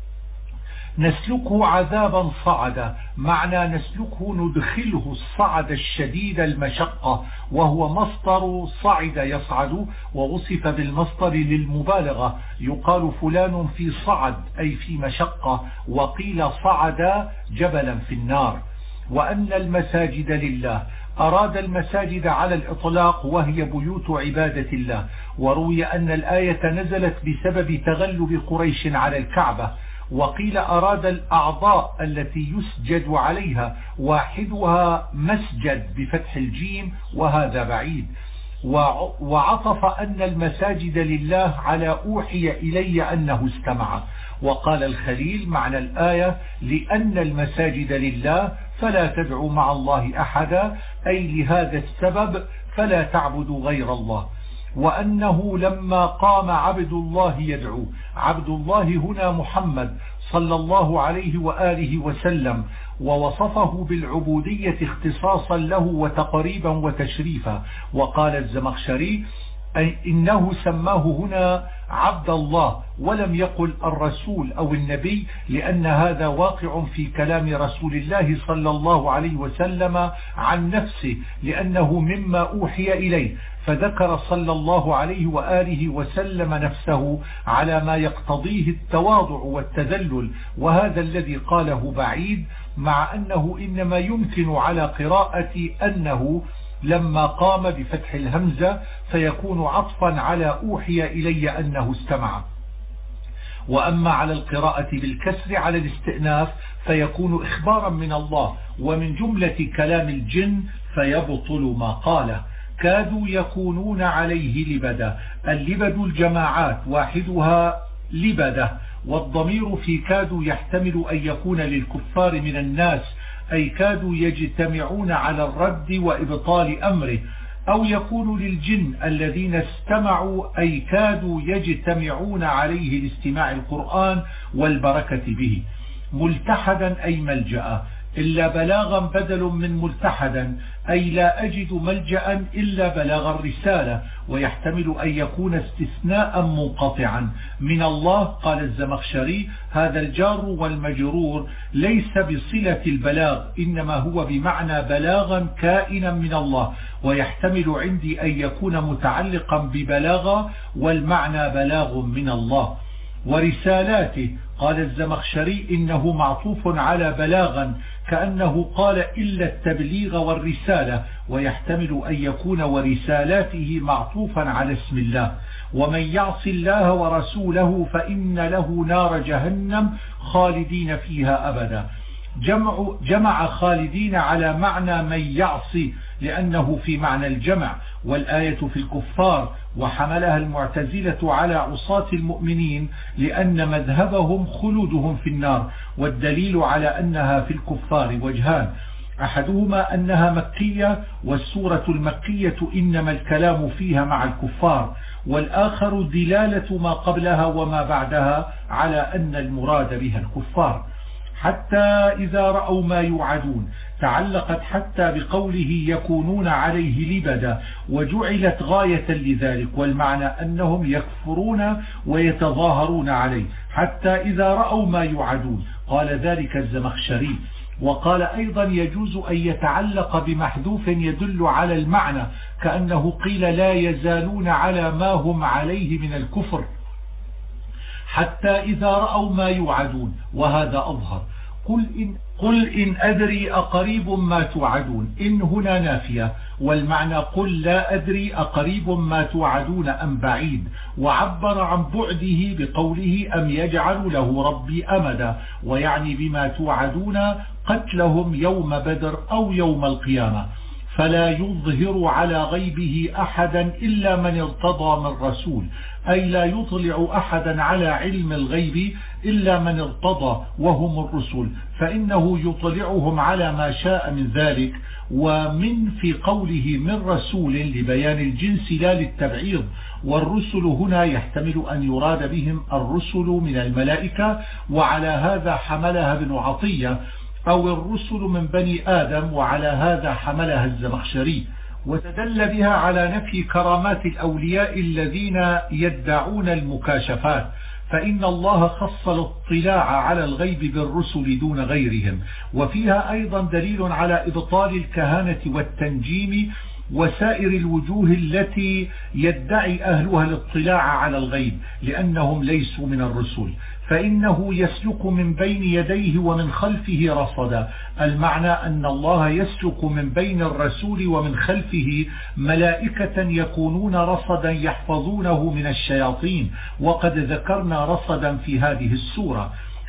نسلكه عذابا صعدا، معنى نسلكه ندخله الصعد الشديد المشقة، وهو مصدر صعد يصعد، ووصف بالمصدر للمبالغة. يقال فلان في صعد أي في مشقة، وقيل صعد جبلا في النار. وأن المساجد لله، أراد المساجد على الإطلاق وهي بيوت عبادة الله. وروي أن الآية نزلت بسبب تغلب قريش على الكعبة، وقيل أراد الأعضاء التي يسجد عليها، واحدها مسجد بفتح الجيم وهذا بعيد. وعطف أن المساجد لله على أوحي إلي أنه استمع. وقال الخليل معنى الآية لأن المساجد لله فلا تدعوا مع الله أحدا، أي لهذا السبب فلا تعبدوا غير الله. وأنه لما قام عبد الله يدعو، عبد الله هنا محمد صلى الله عليه وآله وسلم، ووصفه بالعبودية اختصاصا له وتقريبا وتشريفا. وقال الزمخشري إنه سماه هنا عبد الله ولم يقل الرسول أو النبي، لأن هذا واقع في كلام رسول الله صلى الله عليه وسلم عن نفسه، لأنه مما أوحي إليه، فذكر صلى الله عليه وآله وسلم نفسه على ما يقتضيه التواضع والتذلل، وهذا الذي قاله بعيد، مع أنه إنما يمكن على قراءة أنه لما قام بفتح الهمزة فيكون عطفا على أوحي إلي أنه استمع. وأما على القراءة بالكسر على الاستئناف فيكون إخبارا من الله ومن جملة كلام الجن فيبطل ما قاله. كادوا يكونون عليه لبدا، اللبد الجماعات واحدها لبدة، والضمير في كادوا يحتمل أن يكون للكفار من الناس، أي كادوا يجتمعون على الرد وإبطال أمره، أو يكون للجن الذين استمعوا، أي كادوا يجتمعون عليه لاستماع القرآن والبركة به. ملتحدا أي ملجأ، إلا بلاغا بدل من ملتحدا، أي لا أجد ملجأ إلا بلاغ الرسالة، ويحتمل أن يكون استثناء منقطعا من الله. قال الزمخشري هذا الجار والمجرور ليس بصلة البلاغ، إنما هو بمعنى بلاغا كائنا من الله، ويحتمل عندي أن يكون متعلقا ببلاغا والمعنى بلاغ من الله. ورسالاته قال الزمخشري إنه معطوف على بلاغا، كأنه قال إلا التبليغ والرسالة، ويحتمل أن يكون ورسالاته معطوفا على اسم الله. ومن يعص الله ورسوله فإن له نار جهنم خالدين فيها أبدا. جمع خالدين على معنى من يعصي لأنه في معنى الجمع، والآية في الكفار، وحملها المعتزلة على عصاة المؤمنين لأن مذهبهم خلودهم في النار، والدليل على أنها في الكفار وجهان، أحدهما أنها مكية، والسورة المكية إنما الكلام فيها مع الكفار، والآخر دلالة ما قبلها وما بعدها على أن المراد بها الكفار. حتى إذا رأوا ما يوعدون تعلقت حتى بقوله يكونون عليه لبدا، وجعلت غاية لذلك، والمعنى أنهم يكفرون ويتظاهرون عليه. حتى إذا رأوا ما يوعدون قال ذلك الزمخشري. وقال أيضا يجوز أن يتعلق بمحذوف يدل على المعنى، كأنه قيل لا يزالون على ما هم عليه من الكفر حتى إذا رأوا ما يوعدون، وهذا أظهر. قل إن أدري أقريب ما توعدون، إن هنا نافية، والمعنى قل لا أدري أقريب ما توعدون أم بعيد، وعبر عن بعده بقوله أم يجعل له ربي أمدا، ويعني بما توعدون قتلهم يوم بدر أو يوم القيامة. فلا يظهر على غيبه أحدا إلا من ارتضى من رسول، أي لا يطلع أحدا على علم الغيب إلا من ارتضى وهم الرسل، فإنه يطلعهم على ما شاء من ذلك. ومن في قوله من رسول لبيان الجنس لا للتبعيض، والرسل هنا يحتمل أن يراد بهم الرسل من الملائكة، وعلى هذا حملها ابن عطية، أو الرسل من بني آدم، وعلى هذا حملها الزمخشري. وتدل بها على نفي كرامات الأولياء الذين يدعون المكاشفات، فإن الله خص الاطلاع على الغيب بالرسل دون غيرهم. وفيها أيضا دليل على إبطال الكهانة والتنجيم وسائر الوجوه التي يدعي أهلها الاطلاع على الغيب، لأنهم ليسوا من الرسل، فإنه يسلك من بين يديه ومن خلفه رصدا. المعنى أن الله يسلك من بين الرسول ومن خلفه ملائكة يكونون رصدا يحفظونه من الشياطين، وقد ذكرنا رصدا في هذه السورة.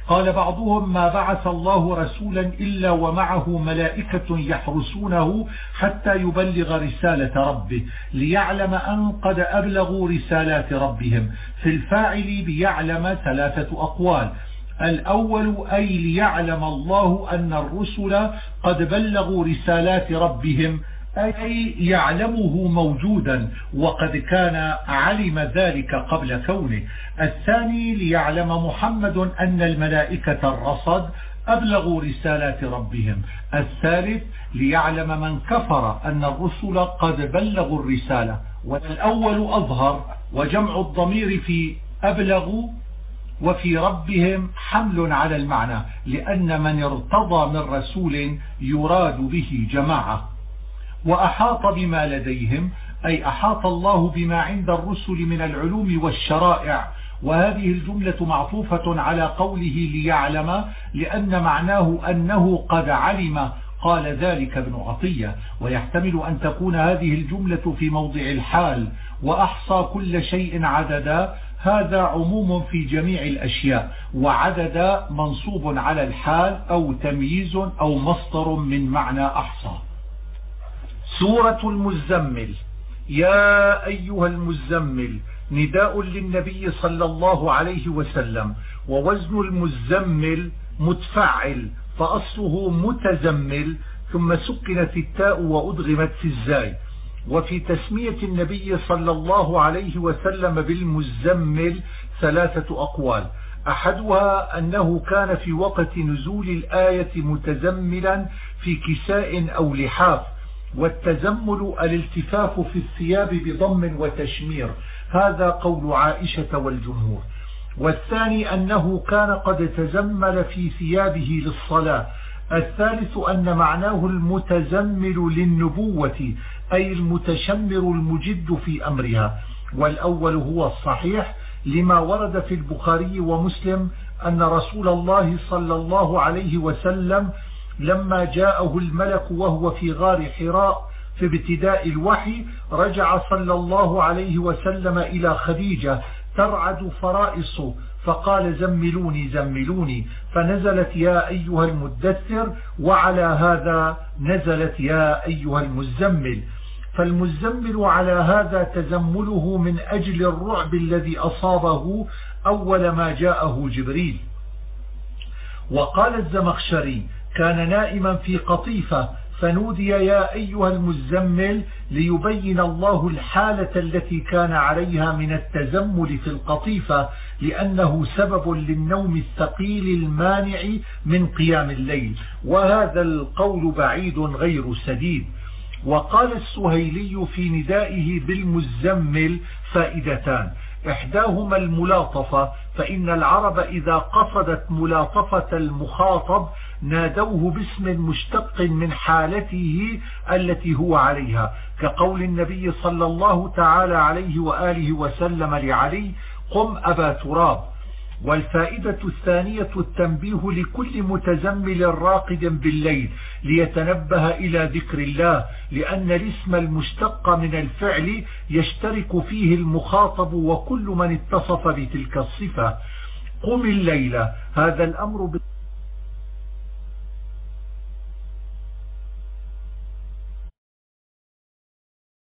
قال بعضهم ما بعث الله رسولا إلا ومعه ملائكة يحرسونه حتى يبلغ رسالة ربه ليعلم أن قد أبلغوا رسالات ربهم. في الفاعل بيعلم ثلاثة أقوال. الأول أي ليعلم الله أن الرسل قد بلغوا رسالات ربهم، أي يعلمه موجودا وقد كان علم ذلك قبل كونه. الثاني ليعلم محمد أن الملائكة الرصد أبلغوا رسالات ربهم. الثالث ليعلم من كفر أن الرسل قد بلغوا الرسالة. والأول أظهر، وجمع الضمير في أبلغوا وفي ربهم حمل على المعنى، لأن من ارتضى من رسول يراد به جماعة. وأحاط بما لديهم أي أحاط الله بما عند الرسل من العلوم والشرائع. وهذه الجملة معطوفة على قوله ليعلم، لأن معناه أنه قد علم. قال ذلك ابن عطية. ويحتمل أن تكون هذه الجملة في موضع الحال، وأحصى كل شيء عددا، هذا عموم في جميع الأشياء، وعدد منصوب على الحال أو تمييز أو مصدر من معنى أحصى. سورة المزمل. يا أيها المزمل نداء للنبي صلى الله عليه وسلم، ووزن المزمل متفعل، فأصله متزمل، ثم سكنت التاء وأدغمت في الزاي. وفي تسمية النبي صلى الله عليه وسلم بالمزمل ثلاثة أقوال. أحدها أنه كان في وقت نزول الآية متزملا في كساء أو لحاف، والتزمل الالتفاف في الثياب بضم وتشمير، هذا قول عائشة والجمهور. والثاني أنه كان قد تزمل في ثيابه للصلاة. الثالث أن معناه المتزمل للنبوة، أي المتشمر المجد في أمرها. والأول هو الصحيح لما ورد في البخاري ومسلم أن رسول الله صلى الله عليه وسلم لما جاءه الملك وهو في غار حراء في ابتداء الوحي، رجع صلى الله عليه وسلم إلى خديجة ترعد فرائصه، فقال زملوني زملوني، فنزلت يا أيها المدثر، وعلى هذا نزلت يا أيها المزمل. فالمزمل على هذا تزمله من أجل الرعب الذي أصابه أول ما جاءه جبريل. وقال الزمخشري كان نائما في قطيفة فنودي يا أيها المزمل، ليبين الله الحالة التي كان عليها من التزمل في القطيفة، لأنه سبب للنوم الثقيل المانع من قيام الليل، وهذا القول بعيد غير سديد. وقال السهيلي في ندائه بالمزمل فائدتان، إحداهما الملاطفة، فإن العرب إذا قصدت ملاطفة المخاطب نادوه باسم مشتق من حالته التي هو عليها، كقول النبي صلى الله تعالى عليه وآله وسلم لعلي قم أبا تراب. والفائدة الثانية التنبيه لكل متزمل راقد بالليل ليتنبه إلى ذكر الله، لأن الاسم المشتق من الفعل يشترك فيه المخاطب وكل من اتصف بتلك الصفة. قم الليلة، هذا الأمر